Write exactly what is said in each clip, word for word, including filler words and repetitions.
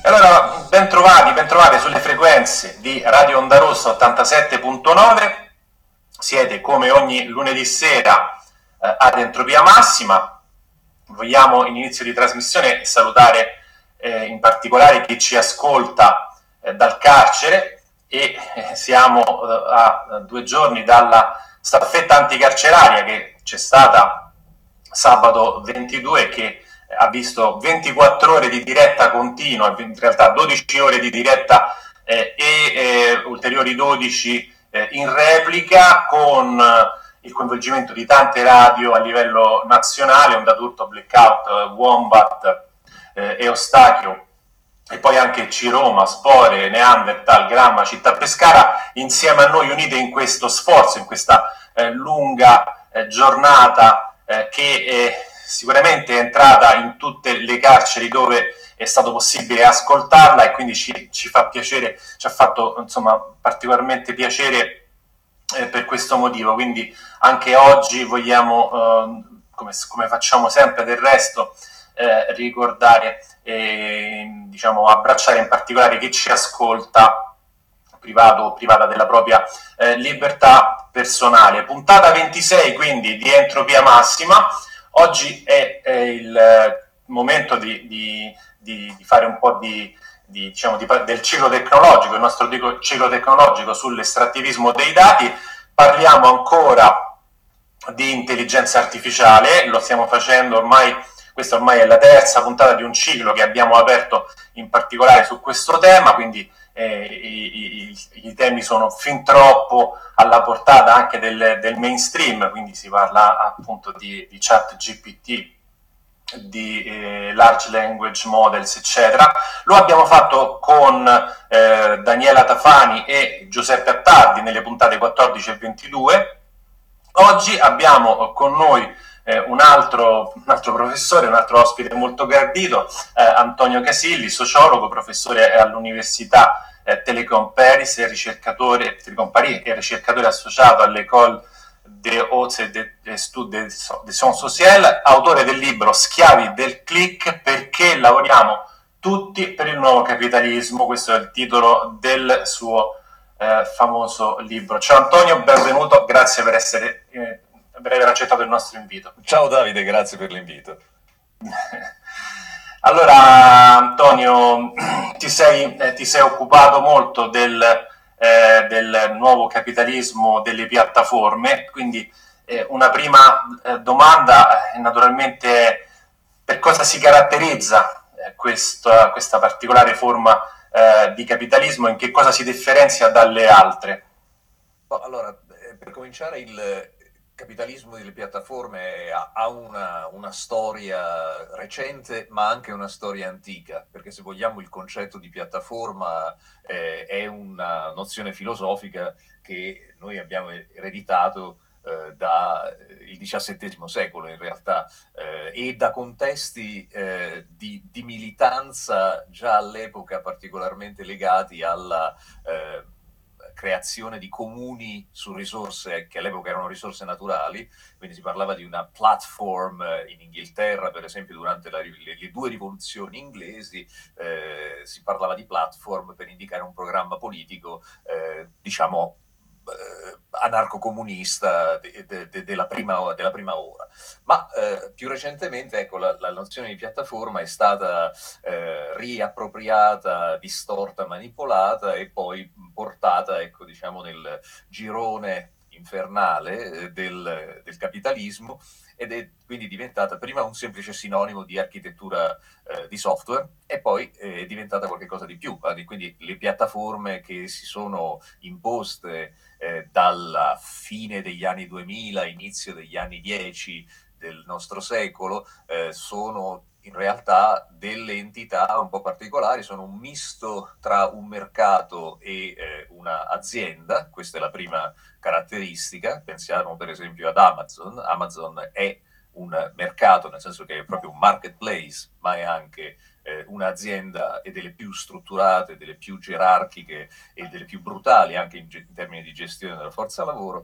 Allora, bentrovati, bentrovate sulle frequenze di Radio Onda Rossa ottantasette virgola nove. Siete come ogni lunedì sera eh, ad Entropia Massima. Vogliamo in inizio di trasmissione salutare eh, in particolare chi ci ascolta eh, dal carcere e eh, siamo eh, a due giorni dalla staffetta anticarceraria che c'è stata sabato ventidue, che ha visto ventiquattro ore di diretta continua, in realtà dodici ore di diretta eh, e eh, ulteriori dodici eh, in replica, con eh, il coinvolgimento di tante radio a livello nazionale, Onda d'Urto, Blackout, eh, Wombat, eh, Eustachio, e poi anche C-Roma, Spore, Neanderthal, Gramma, Città Pescara, insieme a noi, unite in questo sforzo, in questa eh, lunga eh, giornata eh, che eh, sicuramente è entrata in tutte le carceri dove è stato possibile ascoltarla, e quindi ci, ci fa piacere, ci ha fatto insomma particolarmente piacere eh, per questo motivo. Quindi anche oggi vogliamo, eh, come, come facciamo sempre del resto, eh, ricordare e diciamo abbracciare in particolare chi ci ascolta privato o privata della propria eh, libertà personale. Puntata ventisei quindi di Entropia Massima. Oggi è, è il momento di, di, di, di fare un po' di, di, diciamo, di, del ciclo tecnologico, il nostro ciclo tecnologico sull'estrattivismo dei dati. Parliamo ancora di intelligenza artificiale, lo stiamo facendo ormai, questa ormai è la terza puntata di un ciclo che abbiamo aperto in particolare su questo tema, quindi eh, i, i, i temi sono fin troppo alla portata anche del, del mainstream, quindi si parla appunto di, di chat G P T, di eh, large language models, eccetera. Lo abbiamo fatto con eh, Daniela Tafani e Giuseppe Attardi nelle puntate quattordici e ventidue. Oggi abbiamo con noi eh, un, altro, un altro professore, un altro ospite molto gradito, eh, Antonio Casilli, sociologo, professore all'Università eh, Telecom Paris, e ricercatore, Telecom Paris, e ricercatore associato all'École des Hautes Études des Sciences Sociales, autore del libro Schiavi del click, perché lavoriamo tutti per il nuovo capitalismo. Questo è il titolo del suo eh, famoso libro. Ciao Antonio, benvenuto, grazie per essere eh, per aver accettato il nostro invito. Ciao Davide, grazie per l'invito. Allora Antonio, ti sei, eh, ti sei occupato molto del, eh, del nuovo capitalismo delle piattaforme, quindi eh, una prima eh, domanda è naturalmente: per cosa si caratterizza eh, questa, questa particolare forma eh, di capitalismo, in che cosa si differenzia dalle altre? Allora, per cominciare, il capitalismo delle piattaforme ha una, una storia recente, ma anche una storia antica, perché se vogliamo il concetto di piattaforma eh, è una nozione filosofica che noi abbiamo ereditato eh, dal diciassettesimo secolo in realtà, eh, e da contesti eh, di, di militanza già all'epoca particolarmente legati alla eh, creazione di comuni su risorse che all'epoca erano risorse naturali. Quindi si parlava di una platform in Inghilterra, per esempio, durante la, le, le due rivoluzioni inglesi, eh, si parlava di platform per indicare un programma politico, eh, diciamo, eh, anarco-comunista de, de, de, della, prima, della prima ora. Ma eh, più recentemente, ecco, la, la nozione di piattaforma è stata eh, riappropriata, distorta, manipolata e poi portata, ecco, diciamo, nel girone infernale del, del capitalismo, ed è quindi diventata prima un semplice sinonimo di architettura eh, di software, e poi è diventata qualcosa di più. Quindi le piattaforme che si sono imposte eh, dalla fine degli anni duemila, inizio degli anni dieci del nostro secolo, eh, sono in realtà delle entità un po' particolari, sono un misto tra un mercato e eh, un'azienda. Questa è la prima caratteristica. Pensiamo per esempio ad Amazon. Amazon è un mercato, nel senso che è proprio un marketplace, ma è anche eh, un'azienda, e delle più strutturate, delle più gerarchiche e delle più brutali anche in, in termini di gestione della forza lavoro.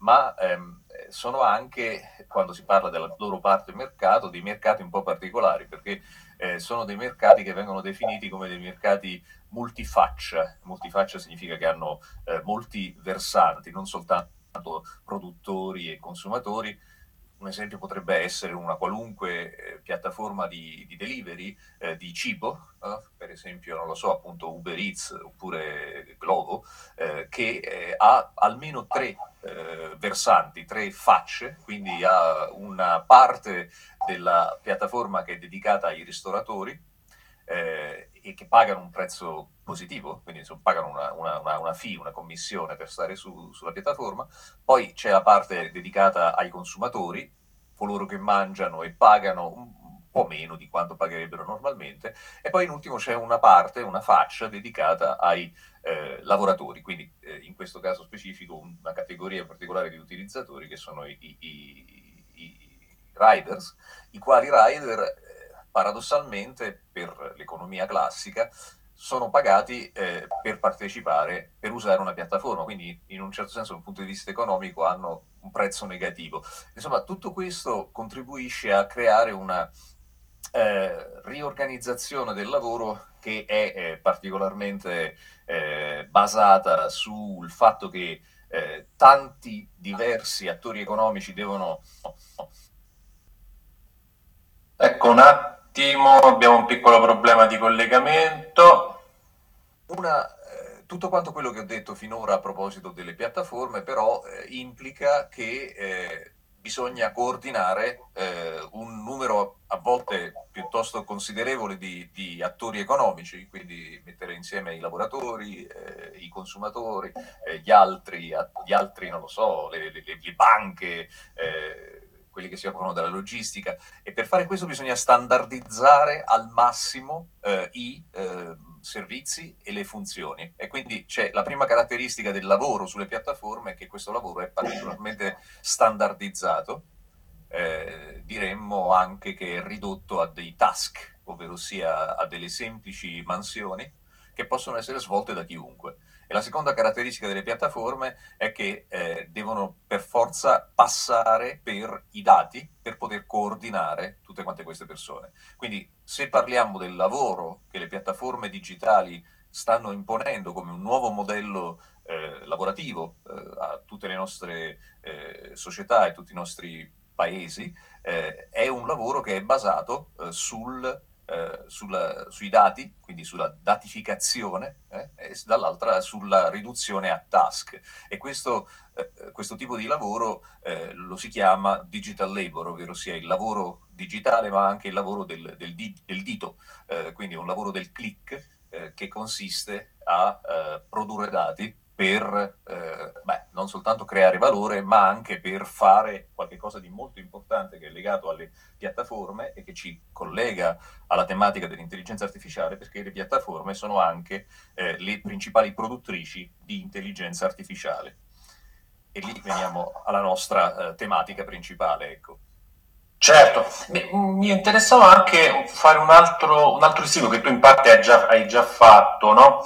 ma ehm, sono anche, quando si parla della loro parte mercato, dei mercati un po' particolari, perché eh, sono dei mercati che vengono definiti come dei mercati multifaccia. Multifaccia significa che hanno eh, molti versanti, non soltanto produttori e consumatori. Un esempio potrebbe essere una qualunque eh, piattaforma di, di delivery eh, di cibo, eh, per esempio, non lo so, appunto Uber Eats oppure Glovo, eh, che eh, ha almeno tre eh, versanti, tre facce, quindi ha una parte della piattaforma che è dedicata ai ristoratori, eh, e che pagano un prezzo positivo, quindi insomma, pagano una, una, una, una fee, una commissione per stare su, sulla piattaforma. Poi c'è la parte dedicata ai consumatori, coloro che mangiano e pagano un po' meno di quanto pagherebbero normalmente, e poi in ultimo c'è una parte, una faccia dedicata ai eh, lavoratori, quindi eh, in questo caso specifico una categoria particolare di utilizzatori che sono i, i, i, i riders, i quali rider eh, paradossalmente per l'economia classica sono pagati eh, per partecipare, per usare una piattaforma, quindi in un certo senso dal punto di vista economico hanno un prezzo negativo. Insomma, tutto questo contribuisce a creare una eh, riorganizzazione del lavoro che è eh, particolarmente eh, basata sul fatto che eh, tanti diversi attori economici devono... Ecco un attimo, abbiamo un piccolo problema di collegamento. Una, eh, tutto quanto quello che ho detto finora a proposito delle piattaforme, però, eh, implica che eh, bisogna coordinare eh, un numero a volte piuttosto considerevole di, di attori economici, quindi mettere insieme i lavoratori, eh, i consumatori, eh, gli altri, gli altri, non lo so, le, le, le banche, eh, quelli che si occupano della logistica, e per fare questo bisogna standardizzare al massimo eh, i eh, servizi e le funzioni. E quindi c'è la prima caratteristica del lavoro sulle piattaforme, è che questo lavoro è particolarmente standardizzato, eh, diremmo anche che è ridotto a dei task, ovvero sia a delle semplici mansioni che possono essere svolte da chiunque. E la seconda caratteristica delle piattaforme è che eh, devono per forza passare per i dati per poter coordinare tutte quante queste persone. Quindi se parliamo del lavoro che le piattaforme digitali stanno imponendo come un nuovo modello eh, lavorativo eh, a tutte le nostre eh, società e tutti i nostri paesi, eh, è un lavoro che è basato eh, sul eh, sulla, sui dati, quindi sulla datificazione, eh, e dall'altra sulla riduzione a task. E questo, eh, questo tipo di lavoro eh, lo si chiama digital labor, ovvero sia il lavoro digitale, ma anche il lavoro del, del, di, del dito, eh, quindi un lavoro del click eh, che consiste a eh, produrre dati per eh, beh, non soltanto creare valore, ma anche per fare qualcosa di molto importante che è legato alle piattaforme e che ci collega alla tematica dell'intelligenza artificiale, perché le piattaforme sono anche eh, le principali produttrici di intelligenza artificiale. E lì veniamo alla nostra eh, tematica principale, ecco. Certo, mi, mi interessava anche fare un altro, un altro istituto che tu in parte hai già, hai già fatto, no?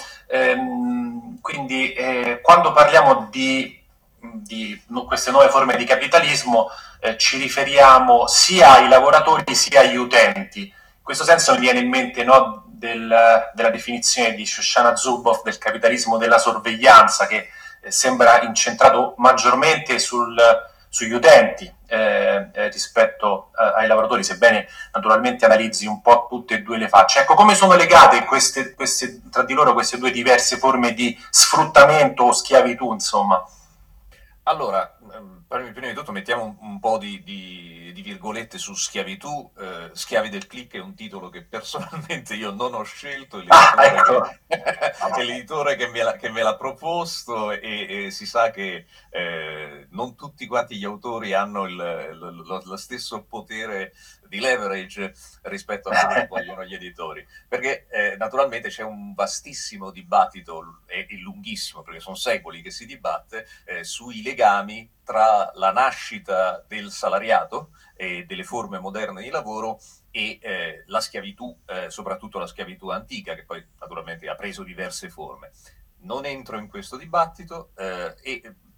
Ehm, quindi eh, quando parliamo di, di no, queste nuove forme di capitalismo eh, ci riferiamo sia ai lavoratori sia agli utenti. In questo senso mi viene in mente, no, del, della definizione di Shoshana Zuboff del capitalismo della sorveglianza, che eh, sembra incentrato maggiormente sul, sugli utenti eh, eh, rispetto eh, ai lavoratori, sebbene naturalmente analizzi un po' tutte e due le facce. Ecco, come sono legate queste, queste, tra di loro queste due diverse forme di sfruttamento o schiavitù, insomma? Allora, prima di tutto mettiamo un, un po' di, di, di virgolette su schiavitù. Eh, Schiavi del click è un titolo che personalmente io non ho scelto, è Ah, l'editore ecco. che, è l'editore che, me, l'ha, che me l'ha proposto, e, e si sa che eh, non tutti quanti gli autori hanno il, lo, lo stesso potere di leverage rispetto a quello che vogliono gli editori, perché eh, naturalmente c'è un vastissimo dibattito, e, e lunghissimo, perché sono secoli che si dibatte eh, sui legami tra la nascita del salariato e delle forme moderne di lavoro e eh, la schiavitù, eh, soprattutto la schiavitù antica, che poi naturalmente ha preso diverse forme. Non entro in questo dibattito eh, e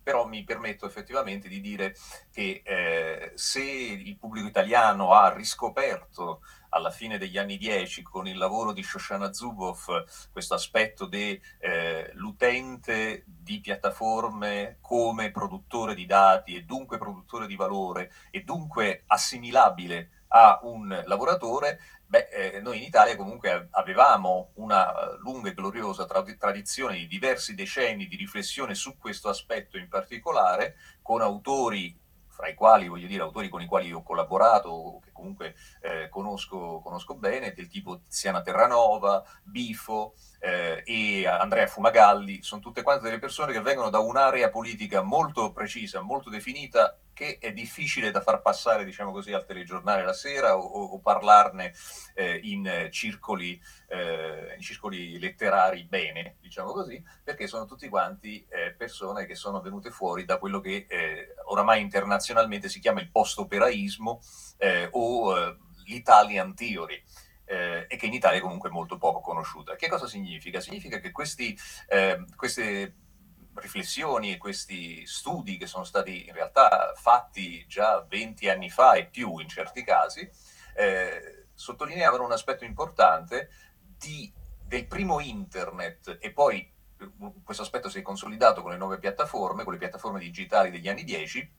però mi permetto effettivamente di dire che eh, se il pubblico italiano ha riscoperto alla fine degli anni dieci con il lavoro di Shoshana Zuboff questo aspetto dell'utente eh, di piattaforme come produttore di dati e dunque produttore di valore e dunque assimilabile a un lavoratore, beh, eh, noi in Italia comunque avevamo una lunga e gloriosa tra- tradizione di diversi decenni di riflessione su questo aspetto in particolare, con autori fra i quali, voglio dire, autori con i quali ho collaborato, che comunque eh, conosco, conosco bene, del tipo Tiziana Terranova, Bifo eh, e Andrea Fumagalli, sono tutte quante delle persone che vengono da un'area politica molto precisa, molto definita, che è difficile da far passare, diciamo così, al telegiornale la sera o, o parlarne eh, in, circoli, eh, in circoli letterari bene, diciamo così, perché sono tutti quanti eh, persone che sono venute fuori da quello che eh, oramai internazionalmente si chiama il post-operaismo eh, o eh, l'Italian Theory. Eh, e che in Italia è comunque molto poco conosciuta. Che cosa significa? Significa che questi, eh, queste riflessioni e questi studi che sono stati in realtà fatti già venti anni fa e più in certi casi, eh, sottolineavano un aspetto importante di, del primo internet e poi questo aspetto si è consolidato con le nuove piattaforme, con le piattaforme digitali degli anni dieci,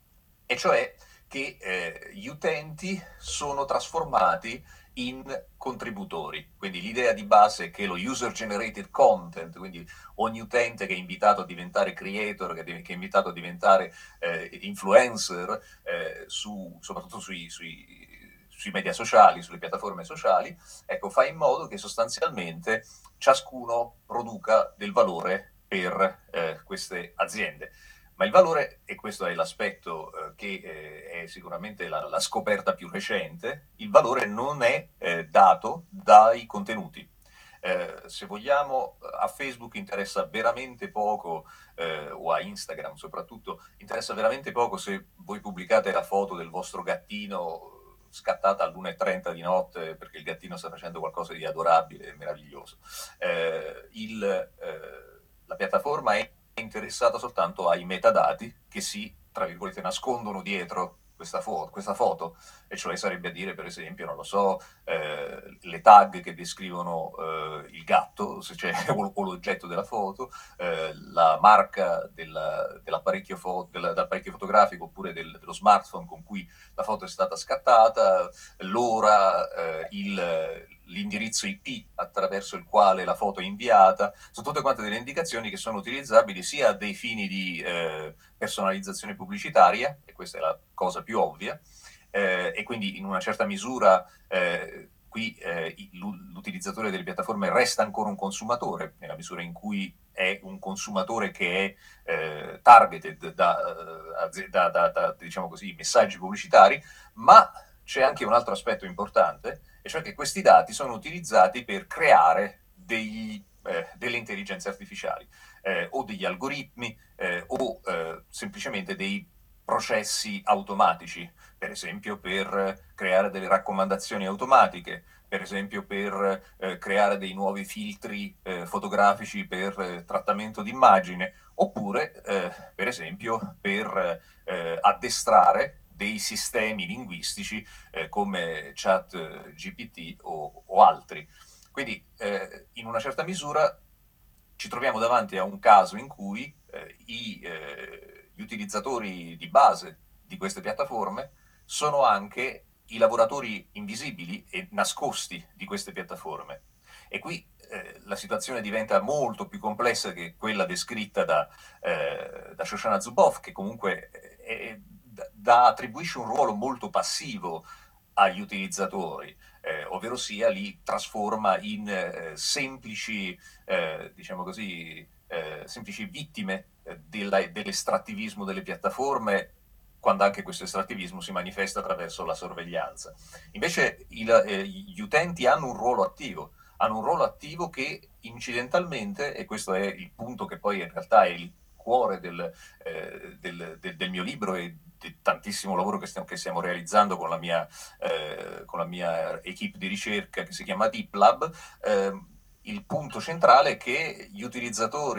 e cioè che eh, gli utenti sono trasformati in contributori. Quindi l'idea di base è che lo user generated content, quindi ogni utente che è invitato a diventare creator, che è invitato a diventare eh, influencer, eh, su, soprattutto sui, sui, sui media sociali, sulle piattaforme sociali, ecco, fa in modo che sostanzialmente ciascuno produca del valore per eh, queste aziende. Ma il valore, e questo è l'aspetto eh, che eh, è sicuramente la, la scoperta più recente, il valore non è eh, dato dai contenuti. Eh, se vogliamo, a Facebook interessa veramente poco, eh, o a Instagram soprattutto, interessa veramente poco se voi pubblicate la foto del vostro gattino scattata all'una e trenta di notte perché il gattino sta facendo qualcosa di adorabile e meraviglioso. Eh, il, eh, la piattaforma è interessata soltanto ai metadati che si, tra virgolette, nascondono dietro questa, fo- questa foto, e cioè sarebbe a dire, per esempio, non lo so, eh, le tag che descrivono eh, il gatto, se c'è, o, o l'oggetto della foto, eh, la marca della, dell'apparecchio, fo- della, dell'apparecchio fotografico oppure del, dello smartphone con cui la foto è stata scattata, l'ora, eh, il, l'indirizzo I P attraverso il quale la foto è inviata, sono tutte quante delle indicazioni che sono utilizzabili sia a dei fini di eh, personalizzazione pubblicitaria, e questa è la cosa più ovvia, eh, e quindi in una certa misura eh, qui eh, l'utilizzatore delle piattaforme resta ancora un consumatore, nella misura in cui è un consumatore che è eh, targeted da, da, da, da, diciamo così, messaggi pubblicitari, ma c'è anche un altro aspetto importante, e cioè che questi dati sono utilizzati per creare degli, eh, delle intelligenze artificiali eh, o degli algoritmi eh, o eh, semplicemente dei processi automatici, per esempio per creare delle raccomandazioni automatiche, per esempio per eh, creare dei nuovi filtri eh, fotografici per eh, trattamento d'immagine, oppure eh, per esempio per eh, addestrare dei sistemi linguistici eh, come Chat G P T o, o altri. Quindi eh, in una certa misura ci troviamo davanti a un caso in cui eh, i, eh, gli utilizzatori di base di queste piattaforme sono anche i lavoratori invisibili e nascosti di queste piattaforme. E qui eh, la situazione diventa molto più complessa che quella descritta da, eh, da Shoshana Zuboff, che comunque è, da, attribuisce un ruolo molto passivo agli utilizzatori, eh, ovvero sia li trasforma in eh, semplici, eh, diciamo così, eh, semplici vittime eh, della, dell'estrattivismo delle piattaforme, quando anche questo estrattivismo si manifesta attraverso la sorveglianza. Invece il, eh, gli utenti hanno un ruolo attivo, hanno un ruolo attivo che incidentalmente, e questo è il punto che poi in realtà è il cuore del, eh, del, del, del mio libro e di tantissimo lavoro che stiamo, che stiamo realizzando con la mia, eh, con la mia equipe di ricerca che si chiama Deep Lab, eh, il punto centrale è che gli utilizzatori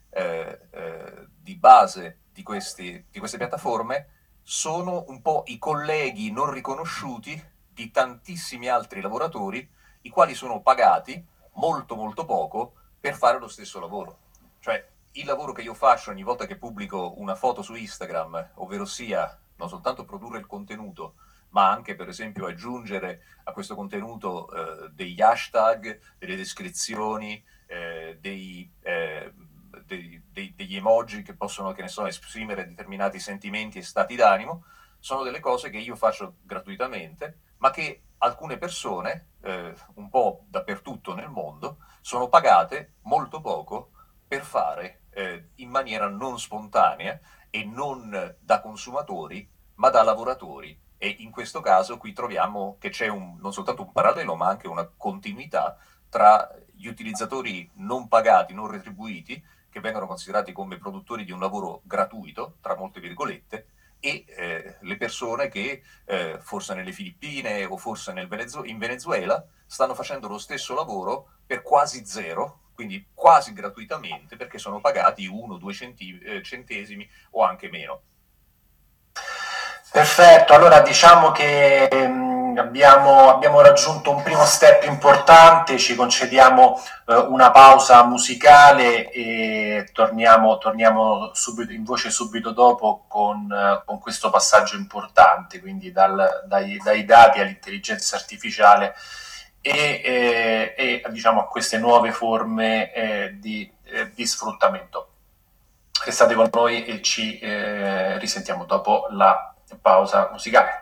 eh, eh, di base di, questi, di queste piattaforme sono un po' i colleghi non riconosciuti di tantissimi altri lavoratori, i quali sono pagati molto molto poco per fare lo stesso lavoro. Cioè, il lavoro che io faccio ogni volta che pubblico una foto su Instagram, ovvero sia non soltanto produrre il contenuto, ma anche per esempio aggiungere a questo contenuto eh, degli hashtag, delle descrizioni, eh, dei, eh, dei, dei, degli emoji che possono, che ne so, esprimere determinati sentimenti e stati d'animo, sono delle cose che io faccio gratuitamente, ma che alcune persone, eh, un po' dappertutto nel mondo, sono pagate molto poco per fare eh, in maniera non spontanea e non da consumatori, ma da lavoratori. E in questo caso qui troviamo che c'è un, non soltanto un parallelo, ma anche una continuità tra gli utilizzatori non pagati, non retribuiti, che vengono considerati come produttori di un lavoro gratuito, tra molte virgolette, e eh, le persone che eh, forse nelle Filippine o forse nel Venezu- in Venezuela stanno facendo lo stesso lavoro per quasi zero, quindi quasi gratuitamente, perché sono pagati uno, due centi- eh, centesimi o anche meno. Perfetto, allora diciamo che mh, abbiamo, abbiamo raggiunto un primo step importante, ci concediamo eh, una pausa musicale e torniamo, torniamo subito, in voce subito dopo con, eh, con questo passaggio importante, quindi dal, dai, dai dati all'intelligenza artificiale e, eh, e diciamo a queste nuove forme eh, di, eh, di sfruttamento. Restate con noi e ci eh, risentiamo dopo la pausa musicale.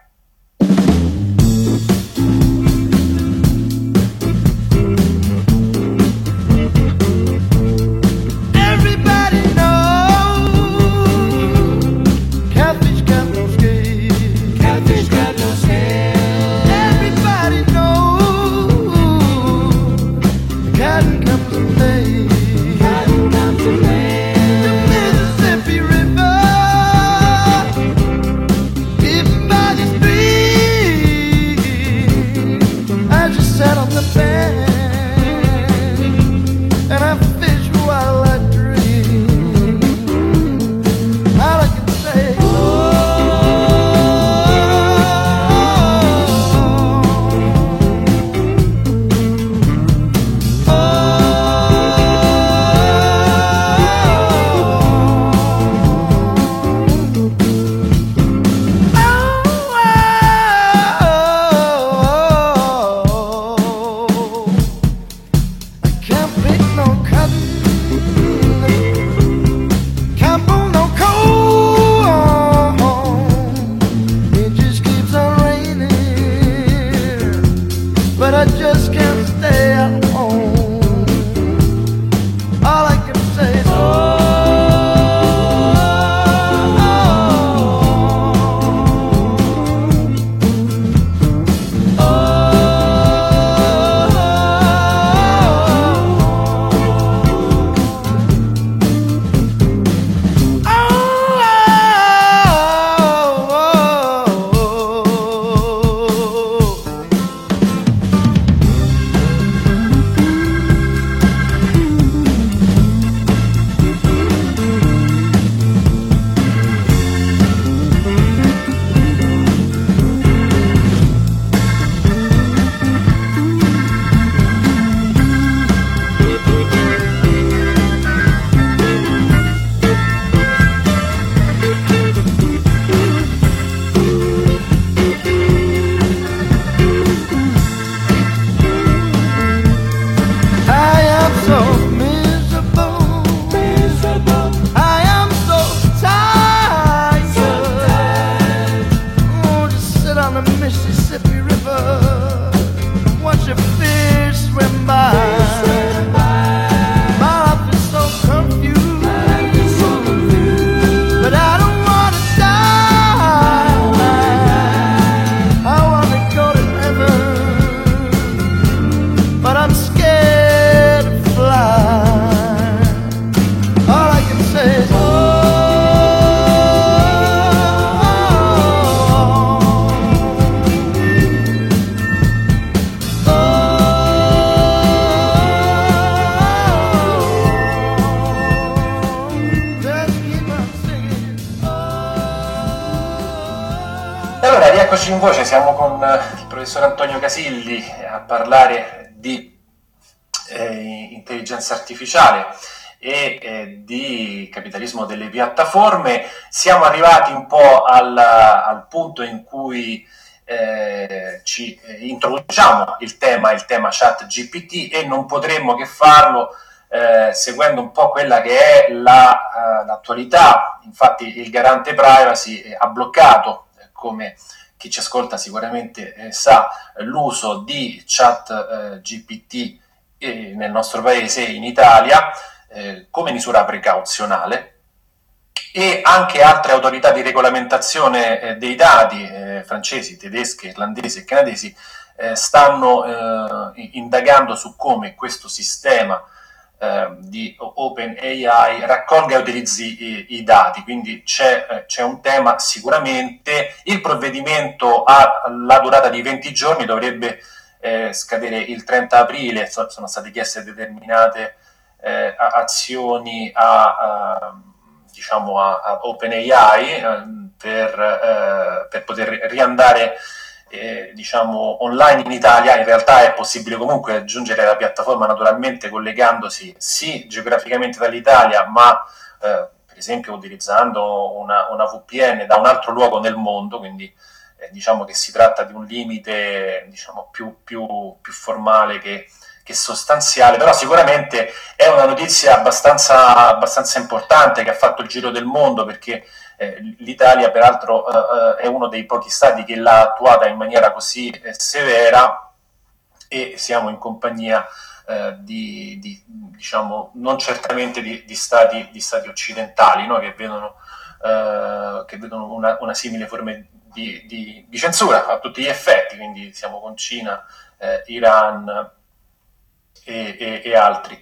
Eccoci in voce, siamo con il professor Antonio Casilli a parlare di eh, intelligenza artificiale e eh, di capitalismo delle piattaforme. Siamo arrivati un po' al, al punto in cui eh, ci eh, introduciamo il tema, il tema ChatGPT, e non potremmo che farlo eh, seguendo un po' quella che è la, uh, l'attualità. Infatti il garante privacy eh, ha bloccato, eh, come chi ci ascolta sicuramente eh, sa, l'uso di ChatGPT eh, nel nostro paese, in Italia, eh, come misura precauzionale, e anche altre autorità di regolamentazione eh, dei dati, eh, francesi, tedesche, irlandesi e canadesi, eh, stanno eh, indagando su come questo sistema eh, di OpenAI raccolga e utilizzi i, i dati. Quindi c'è, eh, c'è un tema sicuramente. Il provvedimento ha la durata di venti giorni, dovrebbe eh, scadere il trenta aprile, so, sono state chieste determinate eh, azioni a... a diciamo a, a OpenAI eh, per, eh, per poter riandare eh, diciamo online in Italia. In realtà è possibile comunque aggiungere la piattaforma, naturalmente collegandosi sì geograficamente dall'Italia, ma eh, per esempio utilizzando una, una V P N da un altro luogo nel mondo. Quindi eh, diciamo che si tratta di un limite diciamo più, più, più formale che che sostanziale, però sicuramente è una notizia abbastanza, abbastanza importante, che ha fatto il giro del mondo, perché eh, l'Italia peraltro eh, è uno dei pochi stati che l'ha attuata in maniera così eh, severa, e siamo in compagnia eh, di, di diciamo non certamente di, di, stati, di stati occidentali, no? che vedono, eh, che vedono una, una simile forma di, di, di censura a tutti gli effetti. Quindi siamo con Cina, eh, Iran E, e, e altri.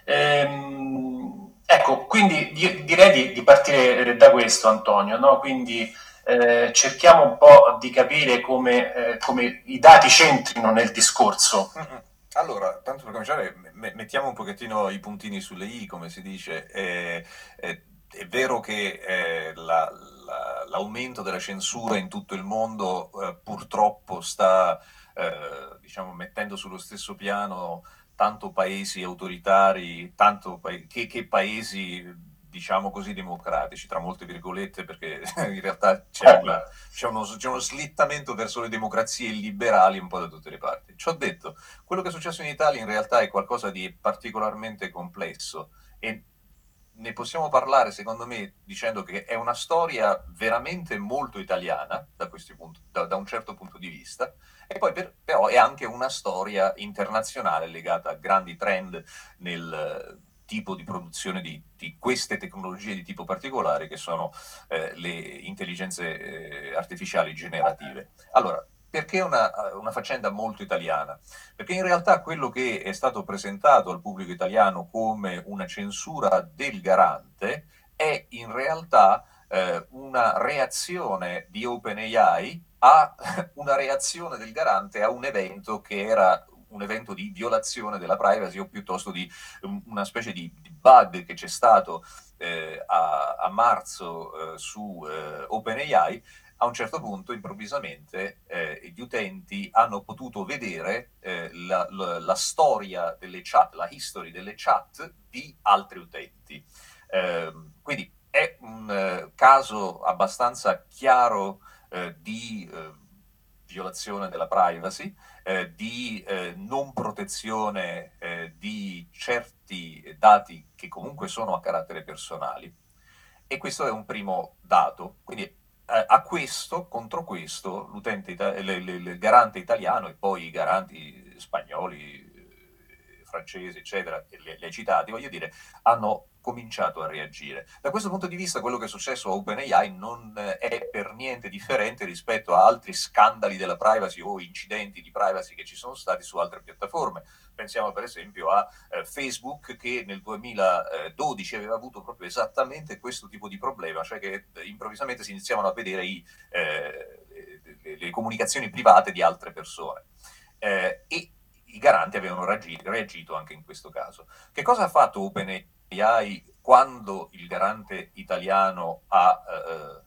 Ehm, ecco, quindi di, direi di, di partire da questo, Antonio, no? Quindi eh, cerchiamo un po' di capire come, eh, come i dati c'entrino nel discorso. Allora, tanto per cominciare, me- mettiamo un pochettino i puntini sulle i, come si dice. Eh, eh, è vero che eh, la- la- l'aumento della censura in tutto il mondo eh, purtroppo sta eh, diciamo, mettendo sullo stesso piano tanto paesi autoritari, tanto pa- che, che paesi, diciamo così, democratici, tra molte virgolette, perché in realtà c'è, una- c'è uno, c'è uno slittamento verso le democrazie liberali un po' da tutte le parti. Ciò detto, quello che è successo in Italia in realtà è qualcosa di particolarmente complesso, e ne possiamo parlare, secondo me, dicendo che è una storia veramente molto italiana da, questi punti, da, da un certo punto di vista, e poi per, però è anche una storia internazionale legata a grandi trend nel eh, tipo di produzione di, di queste tecnologie di tipo particolare, che sono eh, le intelligenze eh, artificiali generative. Allora, perché una, una faccenda molto italiana? Perché in realtà quello che è stato presentato al pubblico italiano come una censura del garante è in realtà eh, una reazione di OpenAI a una reazione del garante a un evento che era un evento di violazione della privacy, o piuttosto di um, una specie di, di bug che c'è stato eh, a, a marzo eh, su eh, OpenAI. A un certo punto, improvvisamente, eh, gli utenti hanno potuto vedere eh, la, la, la storia delle chat, la history delle chat di altri utenti. Eh, quindi è un eh, caso abbastanza chiaro eh, di eh, violazione della privacy, eh, di eh, non protezione eh, di certi dati che comunque sono a carattere personali. E questo è un primo dato. Quindi eh, a questo, contro questo, l'utente ita- le- le- il garante italiano, e poi i garanti spagnoli, eh, francesi, eccetera, che li, li hai citati, voglio dire, hanno cominciato a reagire. Da questo punto di vista, quello che è successo a OpenAI non eh, è per niente differente rispetto a altri scandali della privacy o incidenti di privacy che ci sono stati su altre piattaforme. Pensiamo per esempio a eh, Facebook, che nel duemiladodici aveva avuto proprio esattamente questo tipo di problema, cioè che eh, improvvisamente si iniziavano a vedere i, eh, le, le comunicazioni private di altre persone. Eh, e i garanti avevano reagi- reagito anche in questo caso. Che cosa ha fatto OpenAI quando il garante italiano ha eh,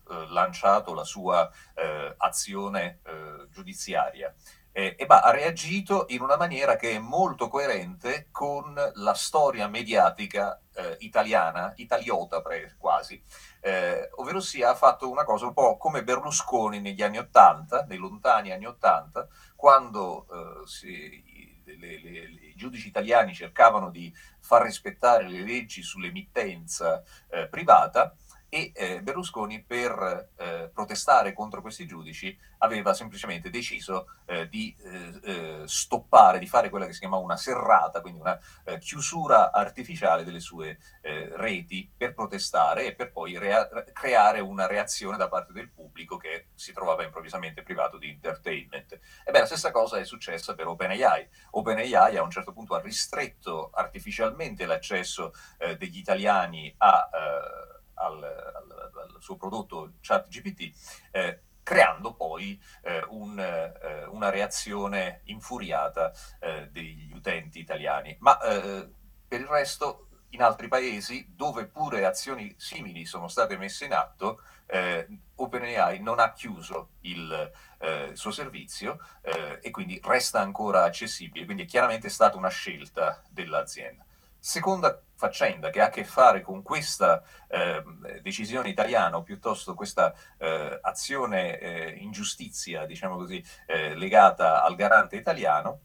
eh, lanciato la sua eh, azione eh, giudiziaria. Eh, e bah, ha reagito in una maniera che è molto coerente con la storia mediatica eh, italiana, italiota pre- quasi, eh, ovvero sia ha fatto una cosa un po' come Berlusconi negli anni Ottanta, nei lontani anni Ottanta, quando eh, si, le, le, le, i giudici italiani cercavano di far rispettare le leggi sull'emittenza eh, privata, e eh, Berlusconi per eh, protestare contro questi giudici aveva semplicemente deciso eh, di eh, eh, stoppare, di fare quella che si chiamava una serrata, quindi una eh, chiusura artificiale delle sue eh, reti per protestare e per poi rea- creare una reazione da parte del pubblico che si trovava improvvisamente privato di entertainment. E beh, la stessa cosa è successa per OpenAI. OpenAI a un certo punto ha ristretto artificialmente l'accesso eh, degli italiani a... Eh, al, al, al suo prodotto ChatGPT, eh, creando poi eh, un, eh, una reazione infuriata eh, degli utenti italiani. Ma eh, per il resto, in altri paesi, dove pure azioni simili sono state messe in atto, eh, OpenAI non ha chiuso il eh, suo servizio eh, e quindi resta ancora accessibile, quindi è chiaramente stata una scelta dell'azienda. Seconda faccenda che ha a che fare con questa eh, decisione italiana, o piuttosto questa eh, azione eh, in giustizia, diciamo così, eh, legata al garante italiano,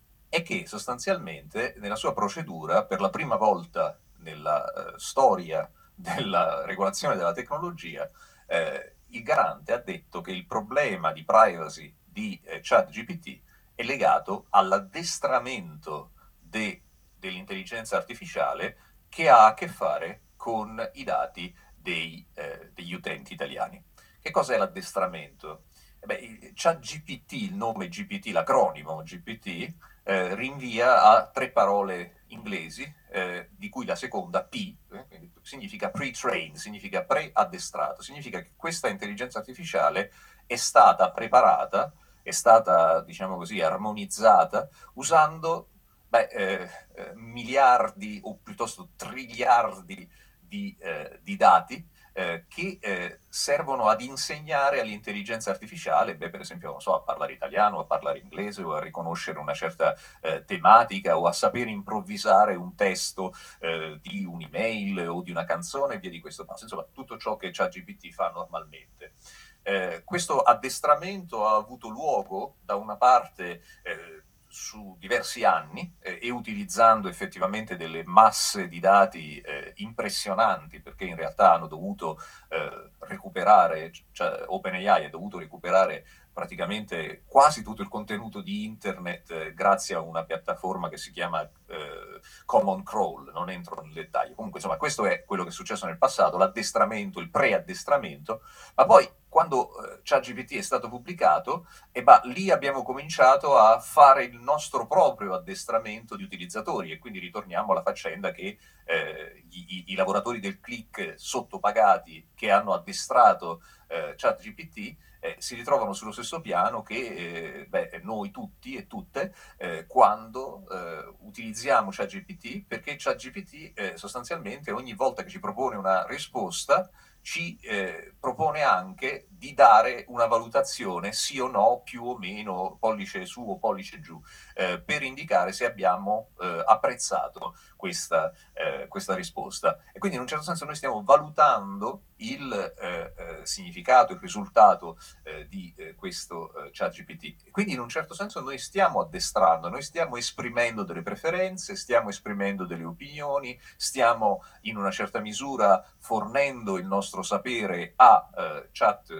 è che sostanzialmente nella sua procedura, per la prima volta nella eh, storia della regolazione della tecnologia, eh, il garante ha detto che il problema di privacy di eh, ChatGPT è legato all'addestramento de- dell'intelligenza artificiale che ha a che fare con i dati dei, eh, degli utenti italiani. Che cos'è l'addestramento? Eh beh, ChatGPT, il nome G P T, l'acronimo G P T, eh, rinvia a tre parole inglesi, eh, di cui la seconda P, eh, significa pre-trained, significa pre-addestrato, significa che questa intelligenza artificiale è stata preparata, è stata, diciamo così, armonizzata usando beh, eh, eh, miliardi o piuttosto triliardi di, eh, di dati eh, che eh, servono ad insegnare all'intelligenza artificiale, beh, per esempio, non so, a parlare italiano, a parlare inglese o a riconoscere una certa eh, tematica o a sapere improvvisare un testo eh, di un'email o di una canzone e via di questo passo. Insomma, tutto ciò che ChatGPT fa normalmente. Eh, questo addestramento ha avuto luogo da una parte eh, su diversi anni eh, e utilizzando effettivamente delle masse di dati eh, impressionanti, perché in realtà hanno dovuto eh, recuperare, cioè OpenAI ha dovuto recuperare praticamente quasi tutto il contenuto di internet eh, grazie a una piattaforma che si chiama eh, Common Crawl, non entro nel dettaglio. Comunque, insomma, questo è quello che è successo nel passato, l'addestramento, il pre-addestramento, ma poi quando eh, ChatGPT è stato pubblicato, e bah, lì abbiamo cominciato a fare il nostro proprio addestramento di utilizzatori e quindi ritorniamo alla faccenda che eh, i, i, lavoratori del click sottopagati che hanno addestrato eh, ChatGPT eh, si ritrovano sullo stesso piano che eh, beh, noi tutti e tutte eh, quando eh, utilizziamo ChatGPT, perché ChatGPT eh, sostanzialmente ogni volta che ci propone una risposta ci eh, propone anche di dare una valutazione sì o no, più o meno, pollice su o pollice giù, eh, per indicare se abbiamo eh, apprezzato questa, eh, questa risposta. E quindi in un certo senso noi stiamo valutando il eh, eh, significato, il risultato eh, di eh, questo eh, ChatGPT. Quindi in un certo senso noi stiamo addestrando, noi stiamo esprimendo delle preferenze, stiamo esprimendo delle opinioni, stiamo in una certa misura fornendo il nostro sapere a eh,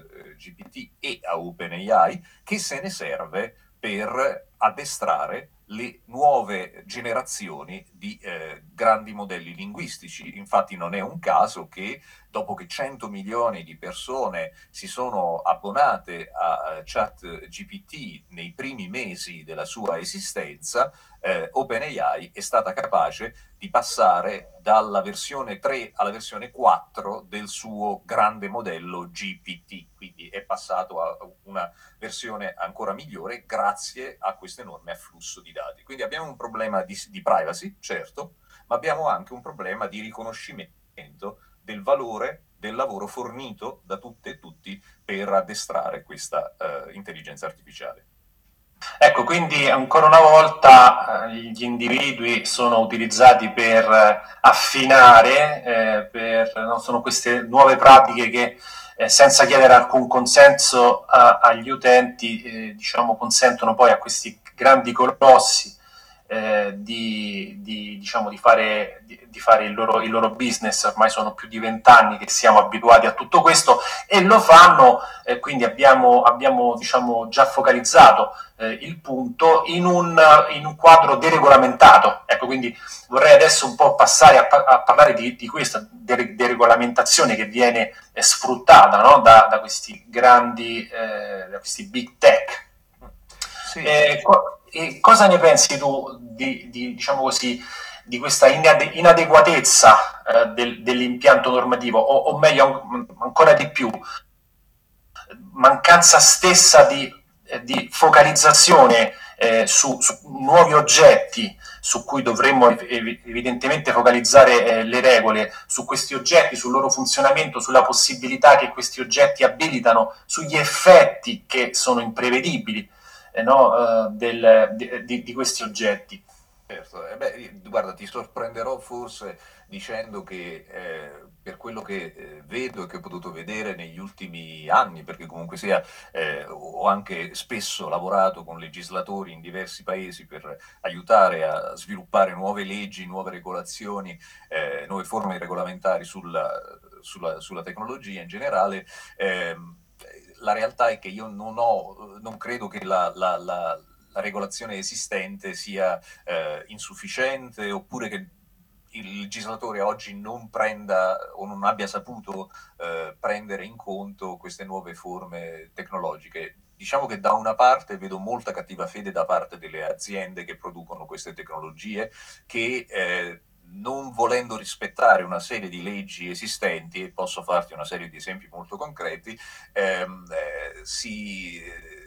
ChatGPT e a OpenAI, che se ne serve per addestrare le nuove generazioni di eh, grandi modelli linguistici. Infatti non è un caso che dopo che cento milioni di persone si sono abbonate a ChatGPT nei primi mesi della sua esistenza, eh, OpenAI è stata capace di passare dalla versione tre alla versione quattro del suo grande modello G P T, quindi è passato a una versione ancora migliore grazie a questo enorme afflusso di dati. Quindi abbiamo un problema di, di privacy, certo, ma abbiamo anche un problema di riconoscimento del valore del lavoro fornito da tutte e tutti per addestrare questa eh, intelligenza artificiale. Ecco, quindi ancora una volta eh, gli individui sono utilizzati per eh, affinare, eh, per, no, sono queste nuove pratiche che eh, senza chiedere alcun consenso a, agli utenti, eh, diciamo, consentono poi a questi grandi colossi eh, di, di, diciamo, di, fare, di, di fare il loro, il loro business. Ormai sono più di vent'anni che siamo abituati a tutto questo e lo fanno, eh, quindi abbiamo, abbiamo diciamo, già focalizzato eh, il punto in un, in un quadro deregolamentato. Ecco, quindi vorrei adesso un po' passare a, a parlare di, di questa deregolamentazione che viene eh, sfruttata, no? da, da questi grandi, eh, da questi big tech. Sì. Eh, co- e cosa ne pensi tu di, di, diciamo così, di questa inade- inadeguatezza eh, del, dell'impianto normativo, o, o meglio an- ancora di più, mancanza stessa di, eh, di focalizzazione eh, su, su nuovi oggetti su cui dovremmo ev- evidentemente focalizzare eh, le regole, su questi oggetti, sul loro funzionamento, sulla possibilità che questi oggetti abilitano, sugli effetti che sono imprevedibili eh, no, eh, del, di, di questi oggetti. Certo, eh beh, guarda, ti sorprenderò forse dicendo che eh, per quello che eh, vedo e che ho potuto vedere negli ultimi anni, perché comunque sia eh, ho anche spesso lavorato con legislatori in diversi paesi per aiutare a sviluppare nuove leggi, nuove regolazioni, eh, nuove forme regolamentari sulla, sulla, sulla tecnologia in generale. ehm, la realtà è che io non ho, non credo che la, la, la la regolazione esistente sia eh, insufficiente, oppure che il legislatore oggi non prenda o non abbia saputo eh, prendere in conto queste nuove forme tecnologiche. Diciamo che da una parte vedo molta cattiva fede da parte delle aziende che producono queste tecnologie, che eh, non volendo rispettare una serie di leggi esistenti, e posso farti una serie di esempi molto concreti, ehm, eh, si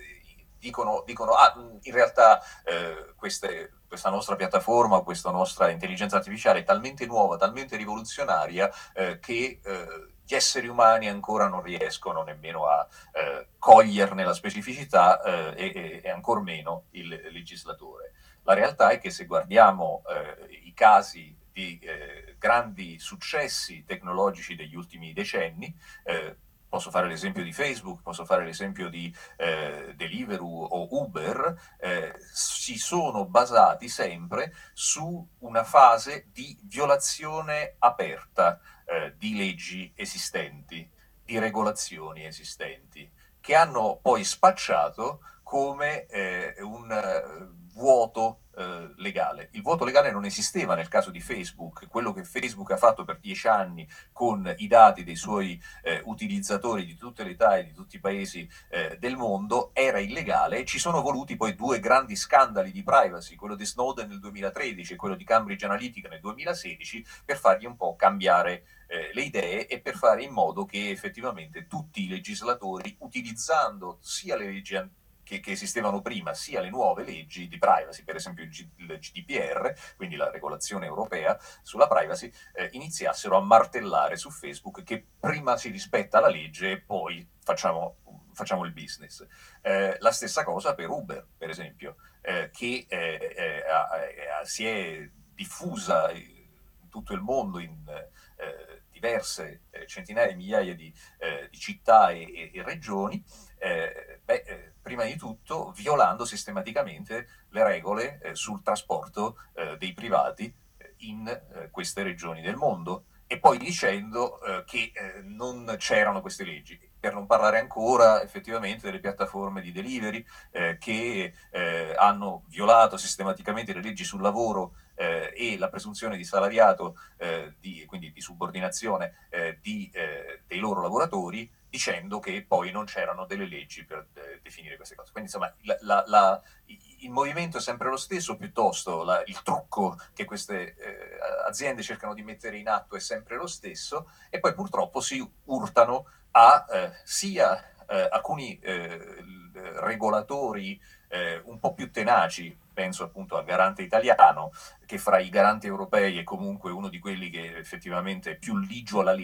dicono, dicono ah, in realtà eh, queste, questa nostra piattaforma, questa nostra intelligenza artificiale è talmente nuova, talmente rivoluzionaria eh, che eh, gli esseri umani ancora non riescono nemmeno a eh, coglierne la specificità eh, e, e ancor meno il legislatore. La realtà è che se guardiamo eh, i casi di eh, grandi successi tecnologici degli ultimi decenni, eh, posso fare l'esempio di Facebook, posso fare l'esempio di eh, Deliveroo o Uber, eh, si sono basati sempre su una fase di violazione aperta eh, di leggi esistenti, di regolazioni esistenti, che hanno poi spacciato come eh, un eh, vuoto eh, legale. Il vuoto legale non esisteva nel caso di Facebook. Quello che Facebook ha fatto per dieci anni con i dati dei suoi eh, utilizzatori di tutte le età e di tutti i paesi eh, del mondo era illegale. Ci sono voluti poi due grandi scandali di privacy, quello di Snowden nel duemilatredici e quello di Cambridge Analytica nel duemilasedici, per fargli un po' cambiare eh, le idee e per fare in modo che effettivamente tutti i legislatori, utilizzando sia le leggi antiche Che, che esistevano prima, sia le nuove leggi di privacy, per esempio il, G, il G D P R, quindi la regolazione europea sulla privacy, eh, iniziassero a martellare su Facebook che prima si rispetta la legge e poi facciamo, facciamo il business. Eh, la stessa cosa per Uber, per esempio, eh, che eh, eh, eh, si è diffusa in tutto il mondo in eh, diverse eh, centinaia di migliaia di, eh, di città e, e, e regioni. Eh, beh, eh, prima di tutto violando sistematicamente le regole eh, sul trasporto eh, dei privati eh, in eh, queste regioni del mondo, e poi dicendo eh, che eh, non c'erano queste leggi, per non parlare ancora effettivamente delle piattaforme di delivery eh, che eh, hanno violato sistematicamente le leggi sul lavoro eh, e la presunzione di salariato, eh, di, quindi di subordinazione eh, di, eh, dei loro lavoratori, dicendo che poi non c'erano delle leggi per eh, definire queste cose. Quindi insomma la, la, la, il movimento è sempre lo stesso, piuttosto la, il trucco che queste eh, aziende cercano di mettere in atto è sempre lo stesso, e poi purtroppo si urtano a eh, sia eh, alcuni eh, regolatori eh, un po' più tenaci, penso appunto al garante italiano, che fra i garanti europei è comunque uno di quelli che effettivamente è più ligio alla legge,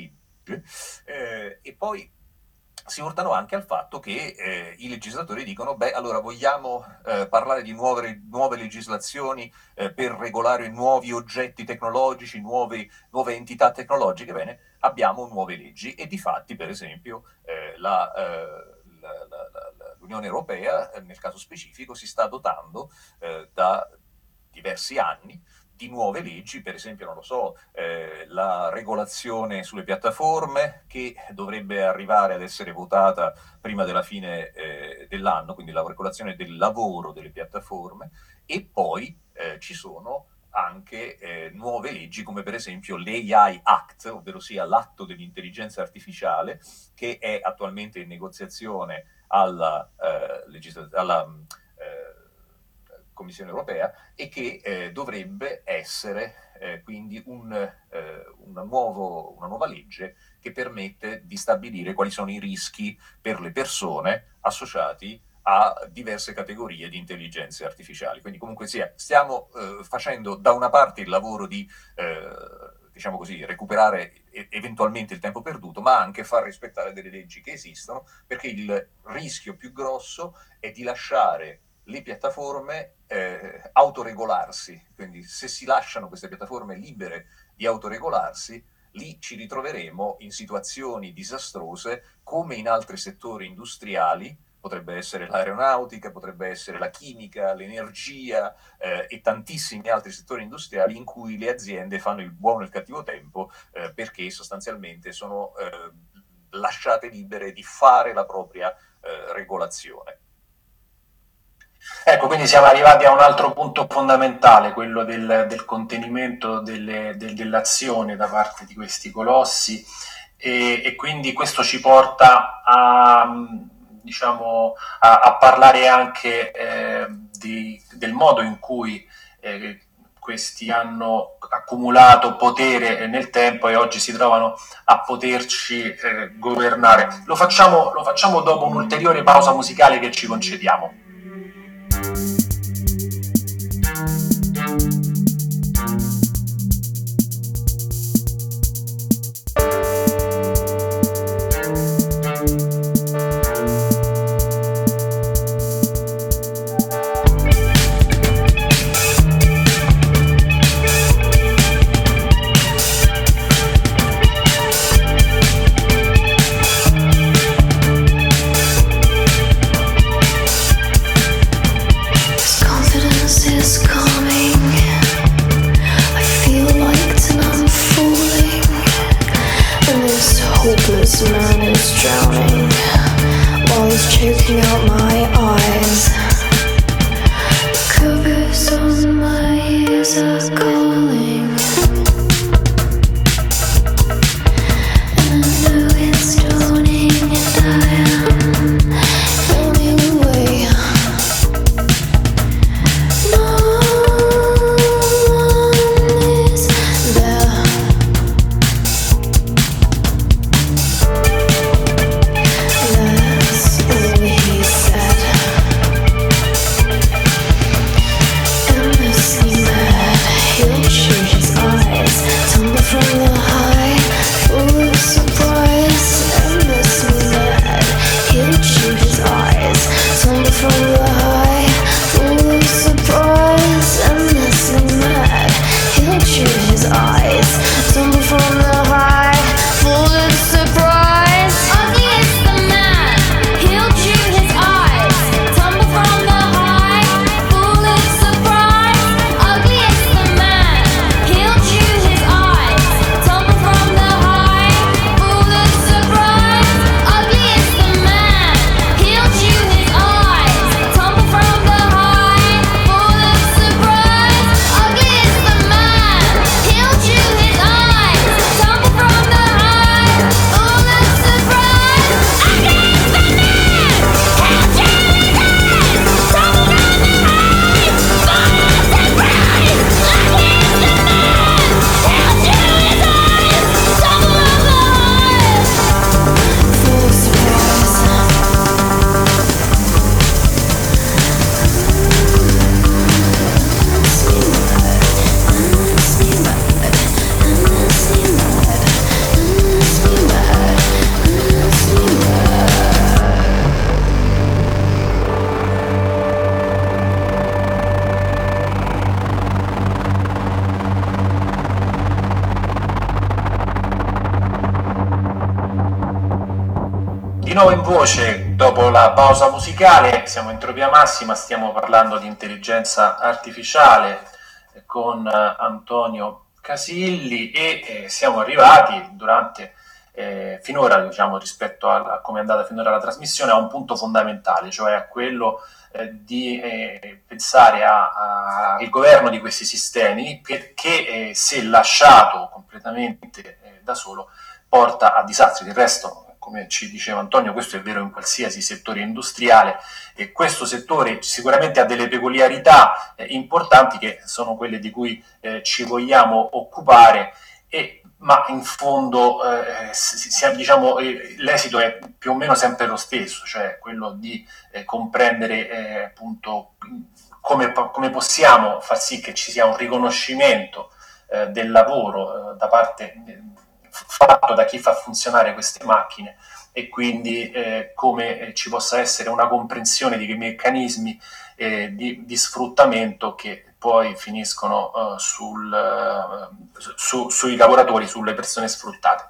eh, e poi si urtano anche al fatto che eh, i legislatori dicono, beh, allora vogliamo eh, parlare di nuove, nuove legislazioni eh, per regolare nuovi oggetti tecnologici, nuove, nuove entità tecnologiche. Bene, abbiamo nuove leggi e difatti, per esempio, eh, la, eh, la, la, la, l'Unione Europea, eh, nel caso specifico, si sta dotando eh, da diversi anni di nuove leggi, per esempio, non lo so, eh, la regolazione sulle piattaforme, che dovrebbe arrivare ad essere votata prima della fine eh, dell'anno, quindi la regolazione del lavoro delle piattaforme, e poi eh, ci sono anche eh, nuove leggi, come per esempio l'A I Act, ovvero sia l'atto dell'intelligenza artificiale, che è attualmente in negoziazione alla, eh, legisla- alla eh, Commissione Europea e che eh, dovrebbe essere eh, quindi un, eh, una, nuovo, una nuova legge che permette di stabilire quali sono i rischi per le persone associati a diverse categorie di intelligenze artificiali. Quindi comunque sia, stiamo eh, facendo da una parte il lavoro di eh, diciamo così, recuperare e- eventualmente il tempo perduto, ma anche far rispettare delle leggi che esistono, perché il rischio più grosso è di lasciare le piattaforme eh, autoregolarsi. Quindi se si lasciano queste piattaforme libere di autoregolarsi, lì ci ritroveremo in situazioni disastrose come in altri settori industriali, potrebbe essere l'aeronautica, potrebbe essere la chimica, l'energia eh, e tantissimi altri settori industriali in cui le aziende fanno il buono e il cattivo tempo eh, perché sostanzialmente sono eh, lasciate libere di fare la propria eh, regolazione. Ecco, quindi siamo arrivati a un altro punto fondamentale, quello del, del contenimento delle, del, dell'azione da parte di questi colossi, e, e quindi questo ci porta a, diciamo, a, a parlare anche eh, di, del modo in cui eh, questi hanno accumulato potere nel tempo e oggi si trovano a poterci eh, governare. Lo facciamo, lo facciamo dopo un'ulteriore pausa musicale che ci concediamo. Man is drowning while he's choking out my eyes. Covers on my ears are calling, and I know it's dawning, and I am falling away. No one is there. Endlessly mad. nuovo in voce dopo la pausa musicale, siamo in Entropia Massima, stiamo parlando di intelligenza artificiale con Antonio Casilli e eh, siamo arrivati durante eh, finora, diciamo, rispetto a, a come è andata finora la trasmissione, a un punto fondamentale, cioè a quello eh, di eh, pensare a, a, al governo di questi sistemi, perché eh, se lasciato completamente eh, da solo porta a disastri. Del resto, come ci diceva Antonio, questo è vero in qualsiasi settore industriale, e questo settore sicuramente ha delle peculiarità eh, importanti che sono quelle di cui eh, ci vogliamo occupare, e, ma in fondo eh, si, si, diciamo, eh, l'esito è più o meno sempre lo stesso, cioè quello di eh, comprendere eh, appunto come, come possiamo far sì che ci sia un riconoscimento eh, del lavoro eh, da parte eh, fatto da chi fa funzionare queste macchine, e quindi eh, come eh, ci possa essere una comprensione di quei meccanismi eh, di, di sfruttamento che poi finiscono uh, sul, uh, su, sui lavoratori, sulle persone sfruttate.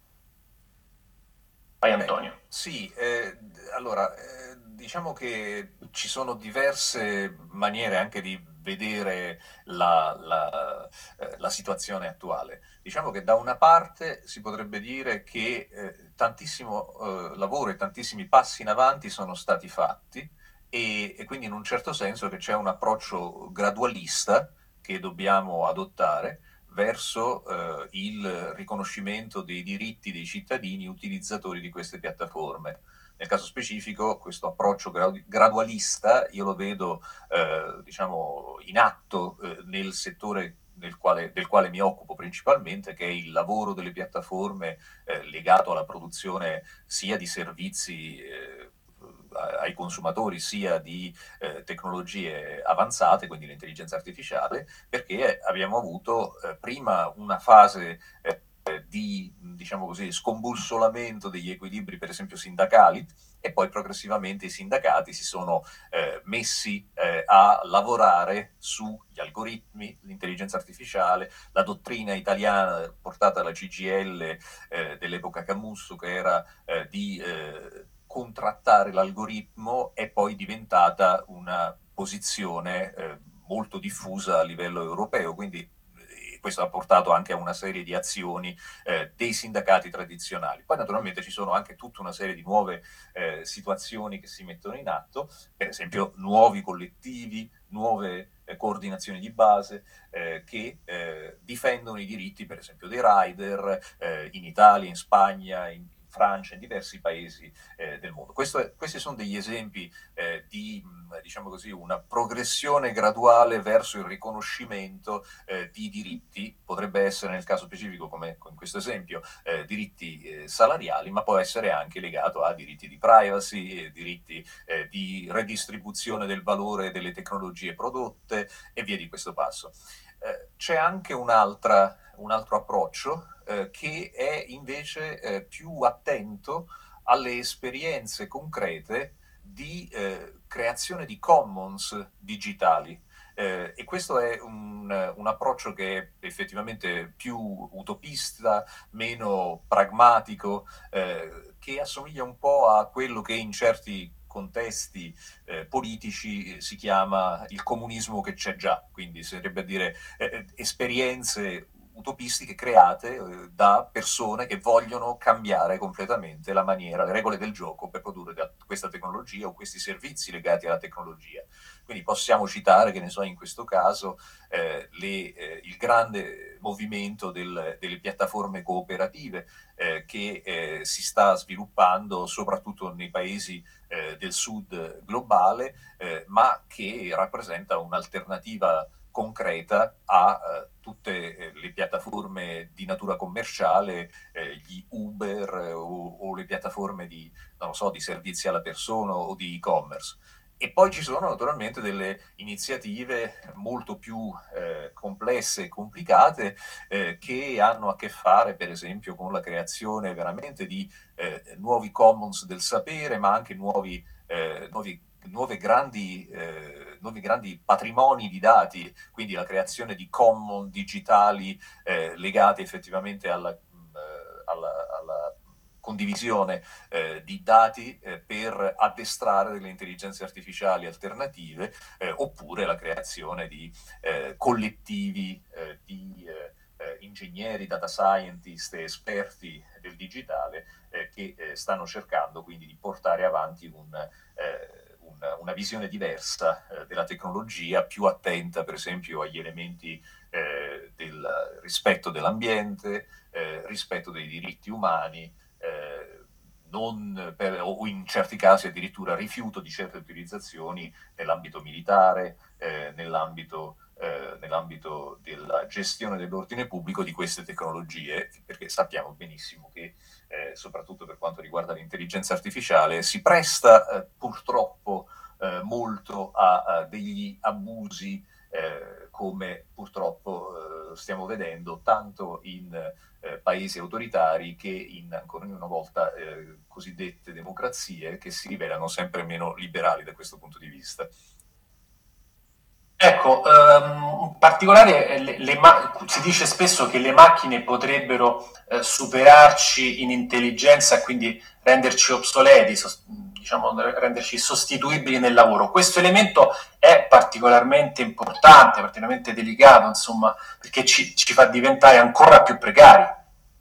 Vai Antonio. Beh, sì, eh, allora eh, diciamo che ci sono diverse maniere anche di vedere la, la, eh, la situazione attuale. Diciamo che da una parte si potrebbe dire che eh, tantissimo eh, lavoro e tantissimi passi in avanti sono stati fatti, e, e quindi in un certo senso che c'è un approccio gradualista che dobbiamo adottare verso eh, il riconoscimento dei diritti dei cittadini utilizzatori di queste piattaforme. Nel caso specifico, questo approccio gradualista io lo vedo eh, diciamo, in atto eh, nel settore del quale, del quale mi occupo principalmente, che è il lavoro delle piattaforme eh, legato alla produzione sia di servizi eh, ai consumatori, sia di eh, tecnologie avanzate, quindi l'intelligenza artificiale, perché abbiamo avuto eh, prima una fase eh, di, diciamo così, scombussolamento degli equilibri, per esempio sindacali, e poi progressivamente i sindacati si sono eh, messi eh, a lavorare sugli algoritmi, l'intelligenza artificiale, la dottrina italiana portata dalla C G I L eh, dell'epoca Camusso, che era eh, di eh, contrattare l'algoritmo, è poi diventata una posizione eh, molto diffusa a livello europeo, quindi questo ha portato anche a una serie di azioni eh, dei sindacati tradizionali. Poi naturalmente ci sono anche tutta una serie di nuove eh, situazioni che si mettono in atto, per esempio nuovi collettivi, nuove eh, coordinazioni di base eh, che eh, difendono i diritti, per esempio, dei rider eh, in Italia, in Spagna, in Francia, in diversi paesi eh, del mondo. Questo è, questi sono degli esempi eh, di, diciamo così, una progressione graduale verso il riconoscimento eh, di diritti. Potrebbe essere nel caso specifico, come in questo esempio, eh, diritti eh, salariali, ma può essere anche legato a diritti di privacy, eh, diritti eh, di redistribuzione del valore delle tecnologie prodotte e via di questo passo. Eh, c'è anche un'altra, un altro approccio eh, che è invece eh, più attento alle esperienze concrete di eh, creazione di commons digitali. Eh, e questo è un, un approccio che è effettivamente più utopista, meno pragmatico, eh, che assomiglia un po' a quello che in certi contesti eh, politici si chiama il comunismo che c'è già, quindi sarebbe a dire eh, esperienze utopistiche create eh, da persone che vogliono cambiare completamente la maniera, le regole del gioco per produrre questa tecnologia o questi servizi legati alla tecnologia. Quindi possiamo citare, che ne so, in questo caso eh, le, eh, il grande movimento del, delle piattaforme cooperative eh, che eh, si sta sviluppando soprattutto nei paesi eh, del sud globale, eh, ma che rappresenta un'alternativa concreta a eh, tutte eh, le piattaforme di natura commerciale, eh, gli Uber eh, o, o le piattaforme di, non lo so, di servizi alla persona o di e-commerce. E poi ci sono naturalmente delle iniziative molto più eh, complesse e complicate eh, che hanno a che fare, per esempio, con la creazione veramente di eh, nuovi commons del sapere, ma anche nuovi, eh, nuovi Nuove grandi, eh, nuovi grandi patrimoni di dati, quindi la creazione di common digitali eh, legati effettivamente alla, alla, alla condivisione eh, di dati eh, per addestrare delle intelligenze artificiali alternative, eh, oppure la creazione di eh, collettivi eh, di eh, eh, ingegneri, data scientist e esperti del digitale eh, che eh, stanno cercando quindi di portare avanti un, eh, una, una visione diversa eh, della tecnologia, più attenta per esempio agli elementi eh, del rispetto dell'ambiente, eh, rispetto dei diritti umani, eh, non per, o in certi casi addirittura rifiuto di certe utilizzazioni nell'ambito militare, eh, nell'ambito, eh, nell'ambito della gestione dell'ordine pubblico di queste tecnologie, perché sappiamo benissimo che eh, soprattutto per quanto riguarda l'intelligenza artificiale si presta eh, purtroppo eh, molto a, a degli abusi eh, come purtroppo eh, stiamo vedendo tanto in eh, paesi autoritari che in, ancora una volta, eh, cosiddette democrazie che si rivelano sempre meno liberali da questo punto di vista. Ecco, um, in particolare le, le ma- si dice spesso che le macchine potrebbero eh, superarci in intelligenza e quindi renderci obsoleti, sos- diciamo, renderci sostituibili nel lavoro. Questo elemento è particolarmente importante, particolarmente delicato, insomma, perché ci, ci fa diventare ancora più precari.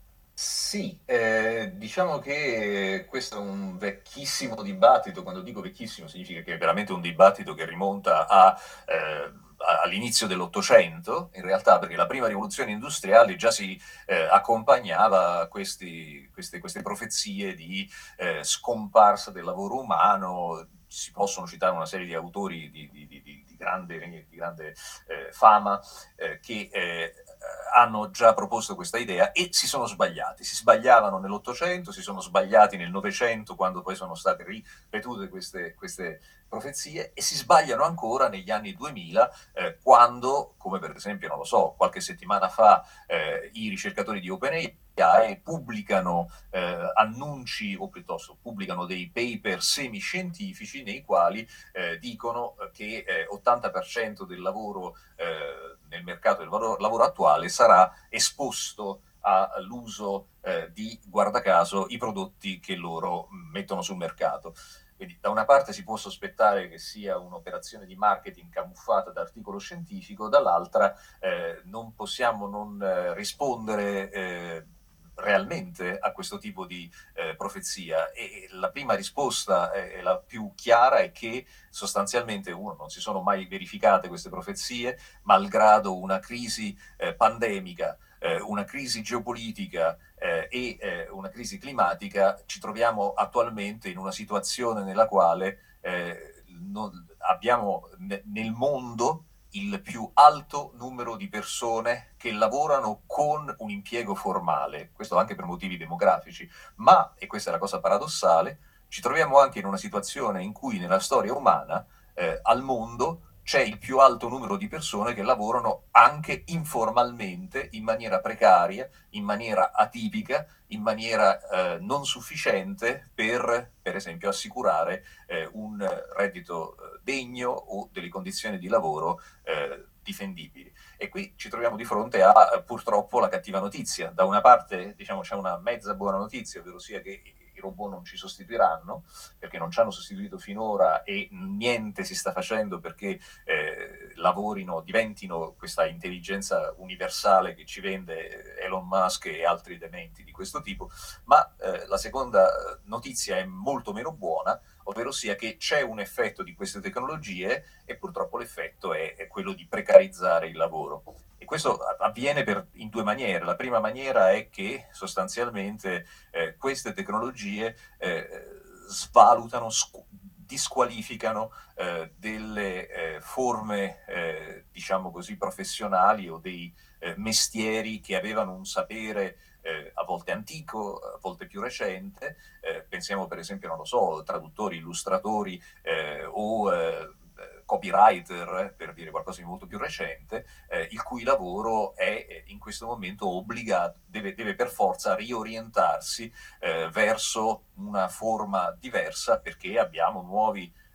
Sì, eh, diciamo che questo è un vecchissimo dibattito. Quando dico vecchissimo significa che è veramente un dibattito che rimonta a, eh, all'inizio dell'Ottocento, in realtà, perché la prima rivoluzione industriale già si eh, accompagnava a questi, queste, queste profezie di eh, scomparsa del lavoro umano. Si possono citare una serie di autori di, di, di, di grande, di grande eh, fama eh, che eh, hanno già proposto questa idea e si sono sbagliati. Si sbagliavano nell'Ottocento, si sono sbagliati nel Novecento, quando poi sono state ripetute queste, queste profezie, e si sbagliano ancora negli anni duemila, eh, quando, come per esempio, non lo so, qualche settimana fa eh, i ricercatori di OpenAI pubblicano eh, annunci, o piuttosto pubblicano dei paper semiscientifici nei quali eh, dicono che eh, ottanta per cento del lavoro eh, nel mercato del lavoro, lavoro attuale sarà esposto all'uso eh, di, guarda caso, i prodotti che loro mettono sul mercato. Quindi da una parte si può sospettare che sia un'operazione di marketing camuffata da articolo scientifico, dall'altra eh, non possiamo non eh, rispondere eh, realmente a questo tipo di eh, profezia. E la prima risposta, è la più chiara, è che sostanzialmente, uno, non si sono mai verificate queste profezie, malgrado una crisi eh, pandemica, eh, una crisi geopolitica eh, e eh, una crisi climatica. Ci troviamo attualmente in una situazione nella quale eh, non, abbiamo ne, nel mondo il più alto numero di persone che lavorano con un impiego formale, questo anche per motivi demografici, ma, e questa è la cosa paradossale, ci troviamo anche in una situazione in cui nella storia umana eh, al mondo c'è il più alto numero di persone che lavorano anche informalmente, in maniera precaria, in maniera atipica, in maniera eh, non sufficiente per, per esempio, assicurare eh, un reddito degno o delle condizioni di lavoro eh, difendibili. E qui ci troviamo di fronte a purtroppo la cattiva notizia. Da una parte, diciamo, c'è una mezza buona notizia, ovvero sia che i robot non ci sostituiranno, perché non ci hanno sostituito finora e niente si sta facendo perché eh, lavorino, diventino questa intelligenza universale che ci vende Elon Musk e altri dementi di questo tipo. Ma eh, la seconda notizia è molto meno buona, ovvero sia che c'è un effetto di queste tecnologie e purtroppo l'effetto è, è quello di precarizzare il lavoro. E questo avviene per, in due maniere. La prima maniera è che sostanzialmente eh, queste tecnologie eh, svalutano, scu- disqualificano eh, delle eh, forme, eh, diciamo così, professionali o dei eh, mestieri che avevano un sapere eh, a volte antico, a volte più recente. Eh, pensiamo per esempio, non lo so, traduttori, illustratori eh, o eh, copywriter, per dire qualcosa di molto più recente, eh, il cui lavoro è in questo momento obbligato, deve, deve per forza riorientarsi eh, verso una forma diversa, perché abbiamo nuovi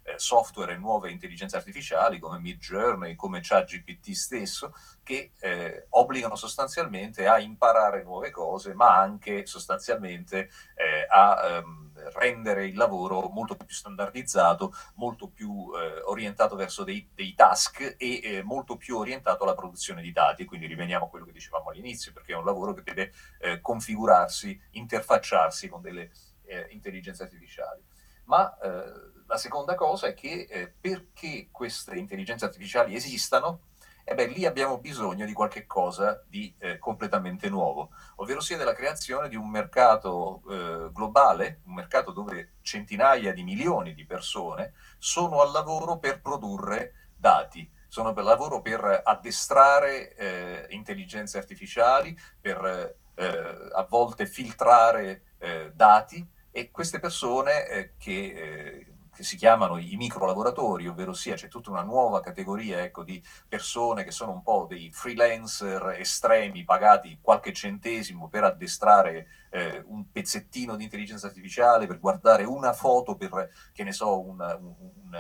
eh, software e nuove intelligenze artificiali come Midjourney, come ChatGPT stesso, che eh, obbligano sostanzialmente a imparare nuove cose, ma anche sostanzialmente eh, a ehm, rendere il lavoro molto più standardizzato, molto più eh, orientato verso dei, dei task e eh, molto più orientato alla produzione di dati. Quindi riveniamo a quello che dicevamo all'inizio, perché è un lavoro che deve eh, configurarsi, interfacciarsi con delle eh, intelligenze artificiali. Ma eh, la seconda cosa è che eh, perché queste intelligenze artificiali esistano, e beh, lì abbiamo bisogno di qualche cosa di eh, completamente nuovo, ovvero sia della creazione di un mercato eh, globale, un mercato dove centinaia di milioni di persone sono al lavoro per produrre dati, sono al lavoro per addestrare eh, intelligenze artificiali, per eh, a volte filtrare eh, dati, e queste persone eh, che... Eh, che si chiamano i micro lavoratori, ovvero sia c'è tutta una nuova categoria, ecco, di persone che sono un po' dei freelancer estremi pagati qualche centesimo per addestrare eh, un pezzettino di intelligenza artificiale, per guardare una foto, per, che ne so, una, un, un,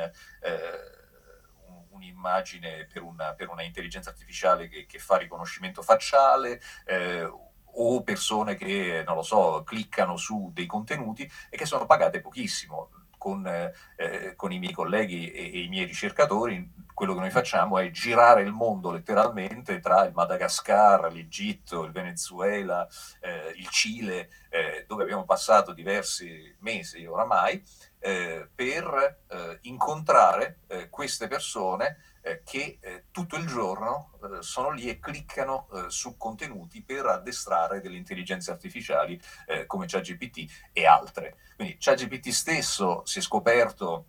eh, un'immagine per una, per una intelligenza artificiale che, che fa riconoscimento facciale, eh, o persone che, non lo so, cliccano su dei contenuti e che sono pagate pochissimo. Con, eh, con i miei colleghi e, e i miei ricercatori, quello che noi facciamo è girare il mondo letteralmente tra il Madagascar, l'Egitto, il Venezuela, eh, il Cile, eh, dove abbiamo passato diversi mesi oramai, eh, per eh, incontrare eh, queste persone eh, che eh, tutto il giorno eh, sono lì e cliccano eh, su contenuti per addestrare delle intelligenze artificiali eh, come ChatGPT e altre. Quindi ChatGPT stesso si è scoperto,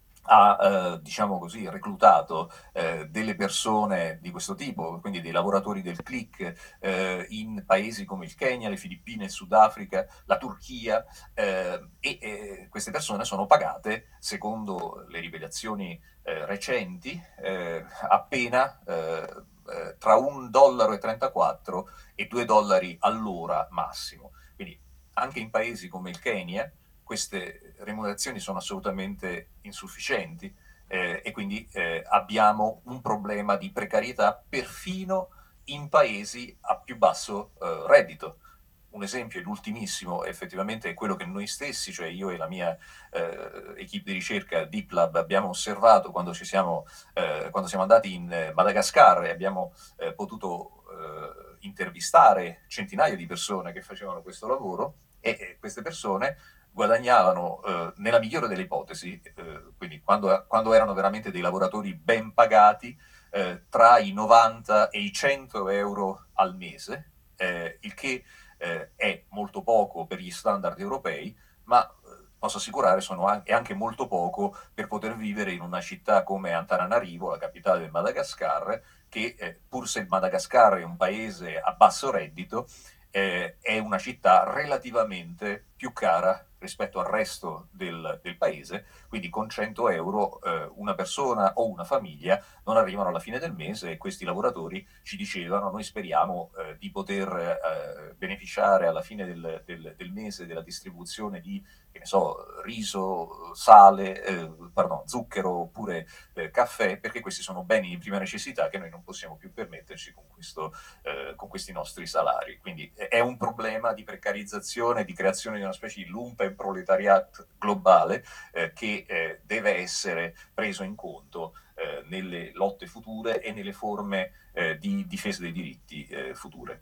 ha eh, diciamo così reclutato eh, delle persone di questo tipo, quindi dei lavoratori del click eh, in paesi come il Kenya, le Filippine, il Sudafrica, la Turchia, eh, e eh, queste persone sono pagate, secondo le rivelazioni eh, recenti, eh, appena eh, eh, tra un dollaro e trentaquattro e due dollari all'ora massimo. Quindi anche in paesi come il Kenya queste remunerazioni sono assolutamente insufficienti eh, e quindi eh, abbiamo un problema di precarietà perfino in paesi a più basso eh, reddito. Un esempio, l'ultimissimo, effettivamente è quello che noi stessi, cioè io e la mia eh, equipe di ricerca Deep Lab, abbiamo osservato quando, ci siamo, eh, quando siamo andati in Madagascar e abbiamo eh, potuto eh, intervistare centinaia di persone che facevano questo lavoro, e, e queste persone guadagnavano, eh, nella migliore delle ipotesi, eh, quindi quando, quando erano veramente dei lavoratori ben pagati, eh, tra i novanta e i cento euro al mese, eh, il che eh, è molto poco per gli standard europei, ma eh, posso assicurare sono an- è anche molto poco per poter vivere in una città come Antananarivo, la capitale del Madagascar, che eh, pur se il Madagascar è un paese a basso reddito, eh, è una città relativamente più cara rispetto al resto del, del paese, quindi con cento euro eh, una persona o una famiglia non arrivano alla fine del mese, e questi lavoratori ci dicevano: noi speriamo eh, di poter eh, beneficiare alla fine del, del, del mese della distribuzione di, che ne so, riso, sale, eh, pardon, zucchero oppure eh, caffè, perché questi sono beni di prima necessità che noi non possiamo più permetterci con, questo, eh, con questi nostri salari. Quindi è un problema di precarizzazione, di creazione di una specie di lumpenproletariat globale eh, che eh, deve essere preso in conto eh, nelle lotte future e nelle forme eh, di difesa dei diritti eh, future.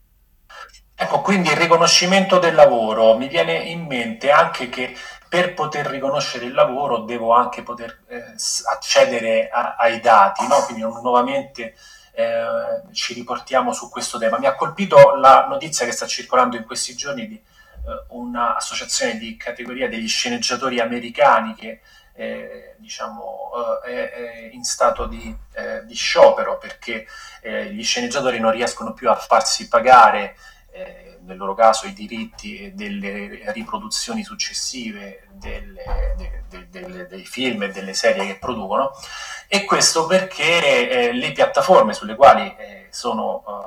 Ecco, quindi il riconoscimento del lavoro, mi viene in mente anche che per poter riconoscere il lavoro devo anche poter eh, accedere a, ai dati, no? Quindi nuovamente eh, ci riportiamo su questo tema. Mi ha colpito la notizia che sta circolando in questi giorni di eh, un'associazione di categoria degli sceneggiatori americani che eh, diciamo eh, è, è in stato di, eh, di sciopero perché eh, gli sceneggiatori non riescono più a farsi pagare Eh, nel loro caso i diritti delle riproduzioni successive delle, de, de, de, dei film e delle serie che producono, e questo perché eh, le piattaforme sulle quali eh, sono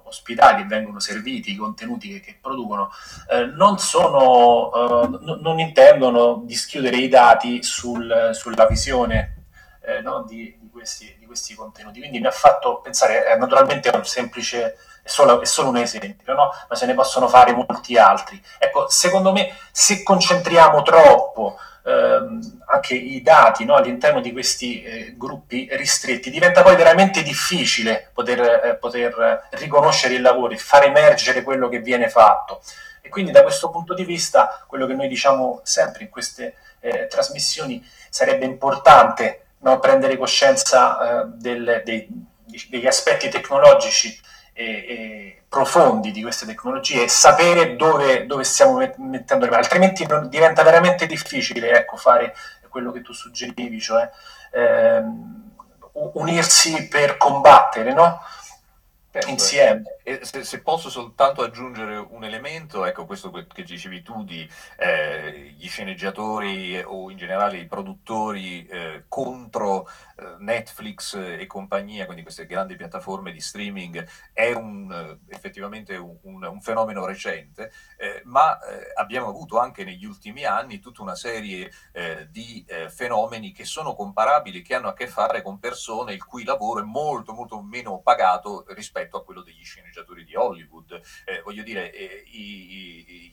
ospitati e vengono serviti i contenuti che, che producono, eh, non sono, eh, n- non intendono dischiudere i dati sul- sulla visione eh, no, di, di questi, di questi contenuti. Quindi mi ha fatto pensare, eh, naturalmente è un semplice, è solo, è solo un esempio, no? Ma se ne possono fare molti altri. Ecco, secondo me, se concentriamo troppo ehm, anche i dati, no, all'interno di questi eh, gruppi ristretti, diventa poi veramente difficile poter, eh, poter riconoscere il lavoro e far emergere quello che viene fatto. E quindi da questo punto di vista, quello che noi diciamo sempre in queste eh, trasmissioni, sarebbe importante, no, prendere coscienza eh, del, dei, degli aspetti tecnologici e, e profondi di queste tecnologie e sapere dove, dove stiamo mettendo le mani, altrimenti non, diventa veramente difficile, ecco, fare quello che tu suggerivi, cioè ehm, unirsi per combattere, no? Certo, Insieme. e se, se posso soltanto aggiungere un elemento, ecco questo que- che dicevi tu di eh, gli sceneggiatori o in generale i produttori eh, contro eh, Netflix e compagnia, quindi queste grandi piattaforme di streaming, è un, eh, effettivamente un, un- un fenomeno recente, eh, ma eh, abbiamo avuto anche negli ultimi anni tutta una serie eh, di eh, fenomeni che sono comparabili, che hanno a che fare con persone il cui lavoro è molto molto meno pagato rispetto a quello degli sceneggiatori di Hollywood. Eh, voglio dire, eh, i, i,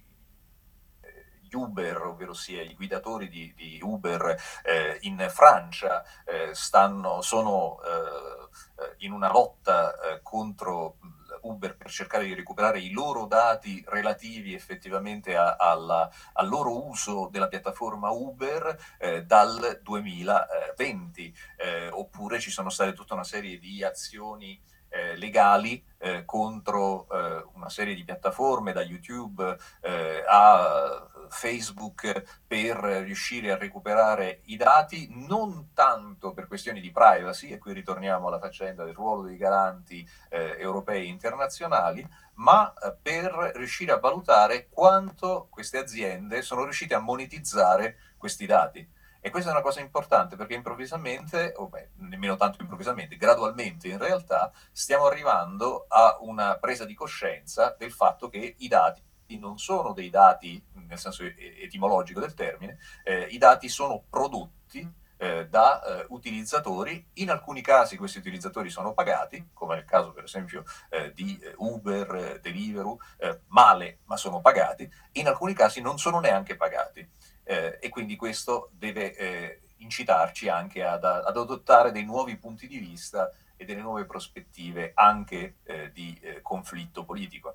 gli Uber, ovvero sia i guidatori di, di Uber eh, in Francia eh, stanno, sono eh, in una lotta eh, contro Uber per cercare di recuperare i loro dati relativi effettivamente a, alla, al loro uso della piattaforma Uber eh, dal duemilaventi, eh, oppure ci sono state tutta una serie di azioni eh, legali eh, contro eh, una serie di piattaforme, da YouTube eh, a Facebook, per riuscire a recuperare i dati, non tanto per questioni di privacy, e qui ritorniamo alla faccenda del ruolo dei garanti eh, europei e internazionali, ma eh, per riuscire a valutare quanto queste aziende sono riuscite a monetizzare questi dati. E questa è una cosa importante, perché improvvisamente, o beh, nemmeno tanto improvvisamente, gradualmente in realtà, stiamo arrivando a una presa di coscienza del fatto che i dati non sono dei dati nel senso etimologico del termine, eh, i dati sono prodotti eh, da eh, utilizzatori. In alcuni casi questi utilizzatori sono pagati, come nel caso per esempio eh, di Uber, eh, Deliveroo, eh, male ma sono pagati, in alcuni casi non sono neanche pagati. Eh, e quindi questo deve eh, incitarci anche ad, ad adottare dei nuovi punti di vista e delle nuove prospettive anche eh, di eh, conflitto politico.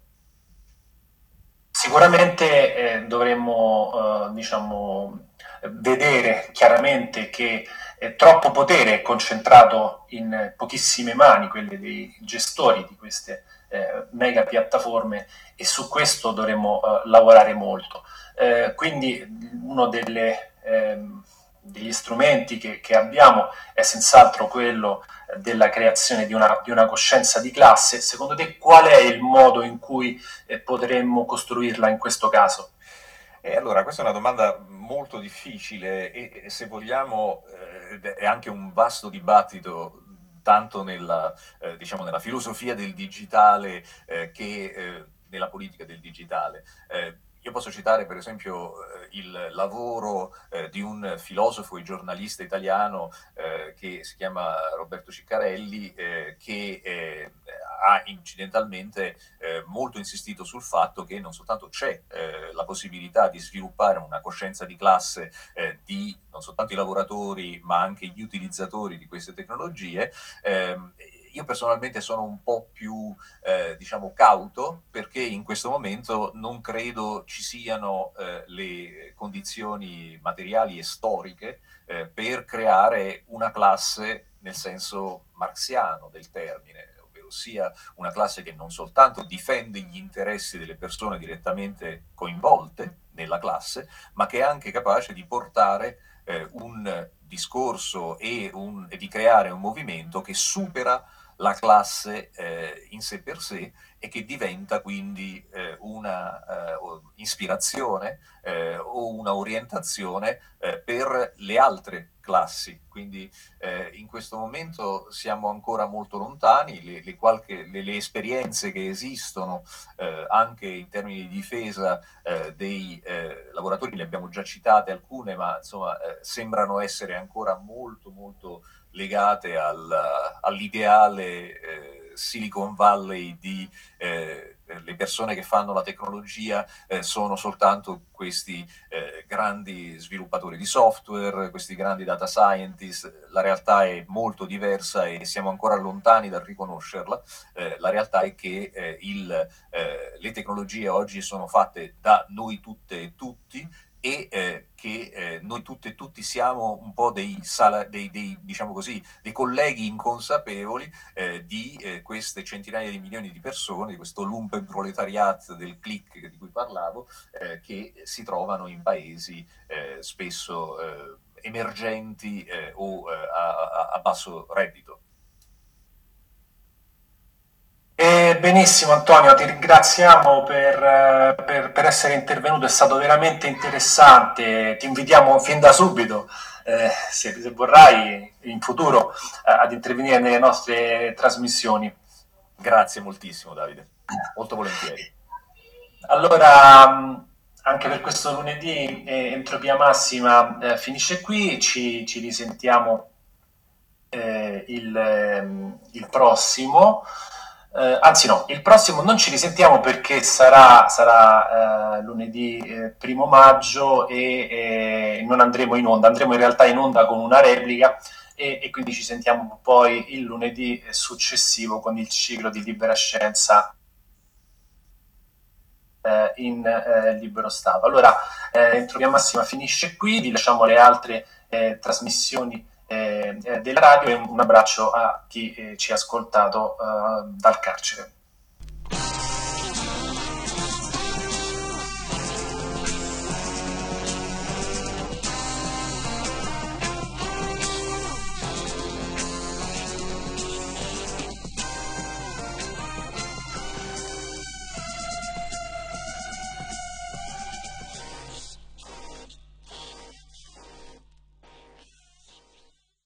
Sicuramente eh, dovremmo eh, diciamo, vedere chiaramente che eh, troppo potere è concentrato in pochissime mani, quelle dei gestori di queste eh, mega piattaforme, e su questo dovremmo eh, lavorare molto. Eh, quindi uno delle, ehm, degli strumenti che, che abbiamo è senz'altro quello della creazione di una, di una coscienza di classe. Secondo te qual è il modo in cui eh, potremmo costruirla in questo caso? E allora, questa è una domanda molto difficile e, e se vogliamo eh, è anche un vasto dibattito tanto nella, eh, diciamo, nella filosofia del digitale eh, che eh, nella politica del digitale. Eh, io posso citare per esempio eh, il lavoro eh, di un filosofo e giornalista italiano eh, che si chiama Roberto Ciccarelli, eh, che eh, ha incidentalmente eh, molto insistito sul fatto che non soltanto c'è eh, la possibilità di sviluppare una coscienza di classe eh, di non soltanto i lavoratori ma anche gli utilizzatori di queste tecnologie. ehm, io personalmente sono un po' più, eh, diciamo, cauto, perché in questo momento non credo ci siano eh, le condizioni materiali e storiche eh, per creare una classe nel senso marxiano del termine, ovvero sia una classe che non soltanto difende gli interessi delle persone direttamente coinvolte nella classe, ma che è anche capace di portare eh, un discorso e, un, e di creare un movimento che supera la classe eh, in sé per sé e che diventa quindi eh, una eh, ispirazione eh, o una orientazione eh, per le altre classi. Quindi eh, in questo momento siamo ancora molto lontani, le, le, qualche, le, le esperienze che esistono eh, anche in termini di difesa eh, dei eh, lavoratori, le abbiamo già citate alcune, ma insomma eh, sembrano essere ancora molto molto legate al, all'ideale eh, Silicon Valley di eh, le persone che fanno la tecnologia eh, sono soltanto questi eh, grandi sviluppatori di software, questi grandi data scientist. La realtà è molto diversa e siamo ancora lontani dal riconoscerla. Eh, la realtà è che eh, il, eh, le tecnologie oggi sono fatte da noi tutte e tutti, e eh, che eh, noi tutte e tutti siamo un po' dei, sala, dei, dei, diciamo così, dei colleghi inconsapevoli eh, di eh, queste centinaia di milioni di persone, di questo lumpenproletariat del click di cui parlavo, eh, che si trovano in paesi eh, spesso eh, emergenti eh, o eh, a, a basso reddito. Eh, benissimo Antonio, ti ringraziamo per, per, per essere intervenuto, è stato veramente interessante, ti invitiamo fin da subito, eh, se, se vorrai in futuro, eh, ad intervenire nelle nostre trasmissioni. Grazie moltissimo Davide, molto volentieri. Allora, anche per questo lunedì eh, Entropia Massima eh, finisce qui, ci, ci risentiamo eh, il, ehm, il prossimo. Eh, anzi no, il prossimo non ci risentiamo perché sarà, sarà eh, lunedì eh, primo maggio e eh, non andremo in onda, andremo in realtà in onda con una replica e, e quindi ci sentiamo poi il lunedì successivo con il ciclo di Libera Scienza eh, in eh, libero stato. Allora, eh, Entropia Massima finisce qui, vi lasciamo le altre eh, trasmissioni Eh, della radio e un abbraccio a chi eh, ci ha ascoltato eh, dal carcere.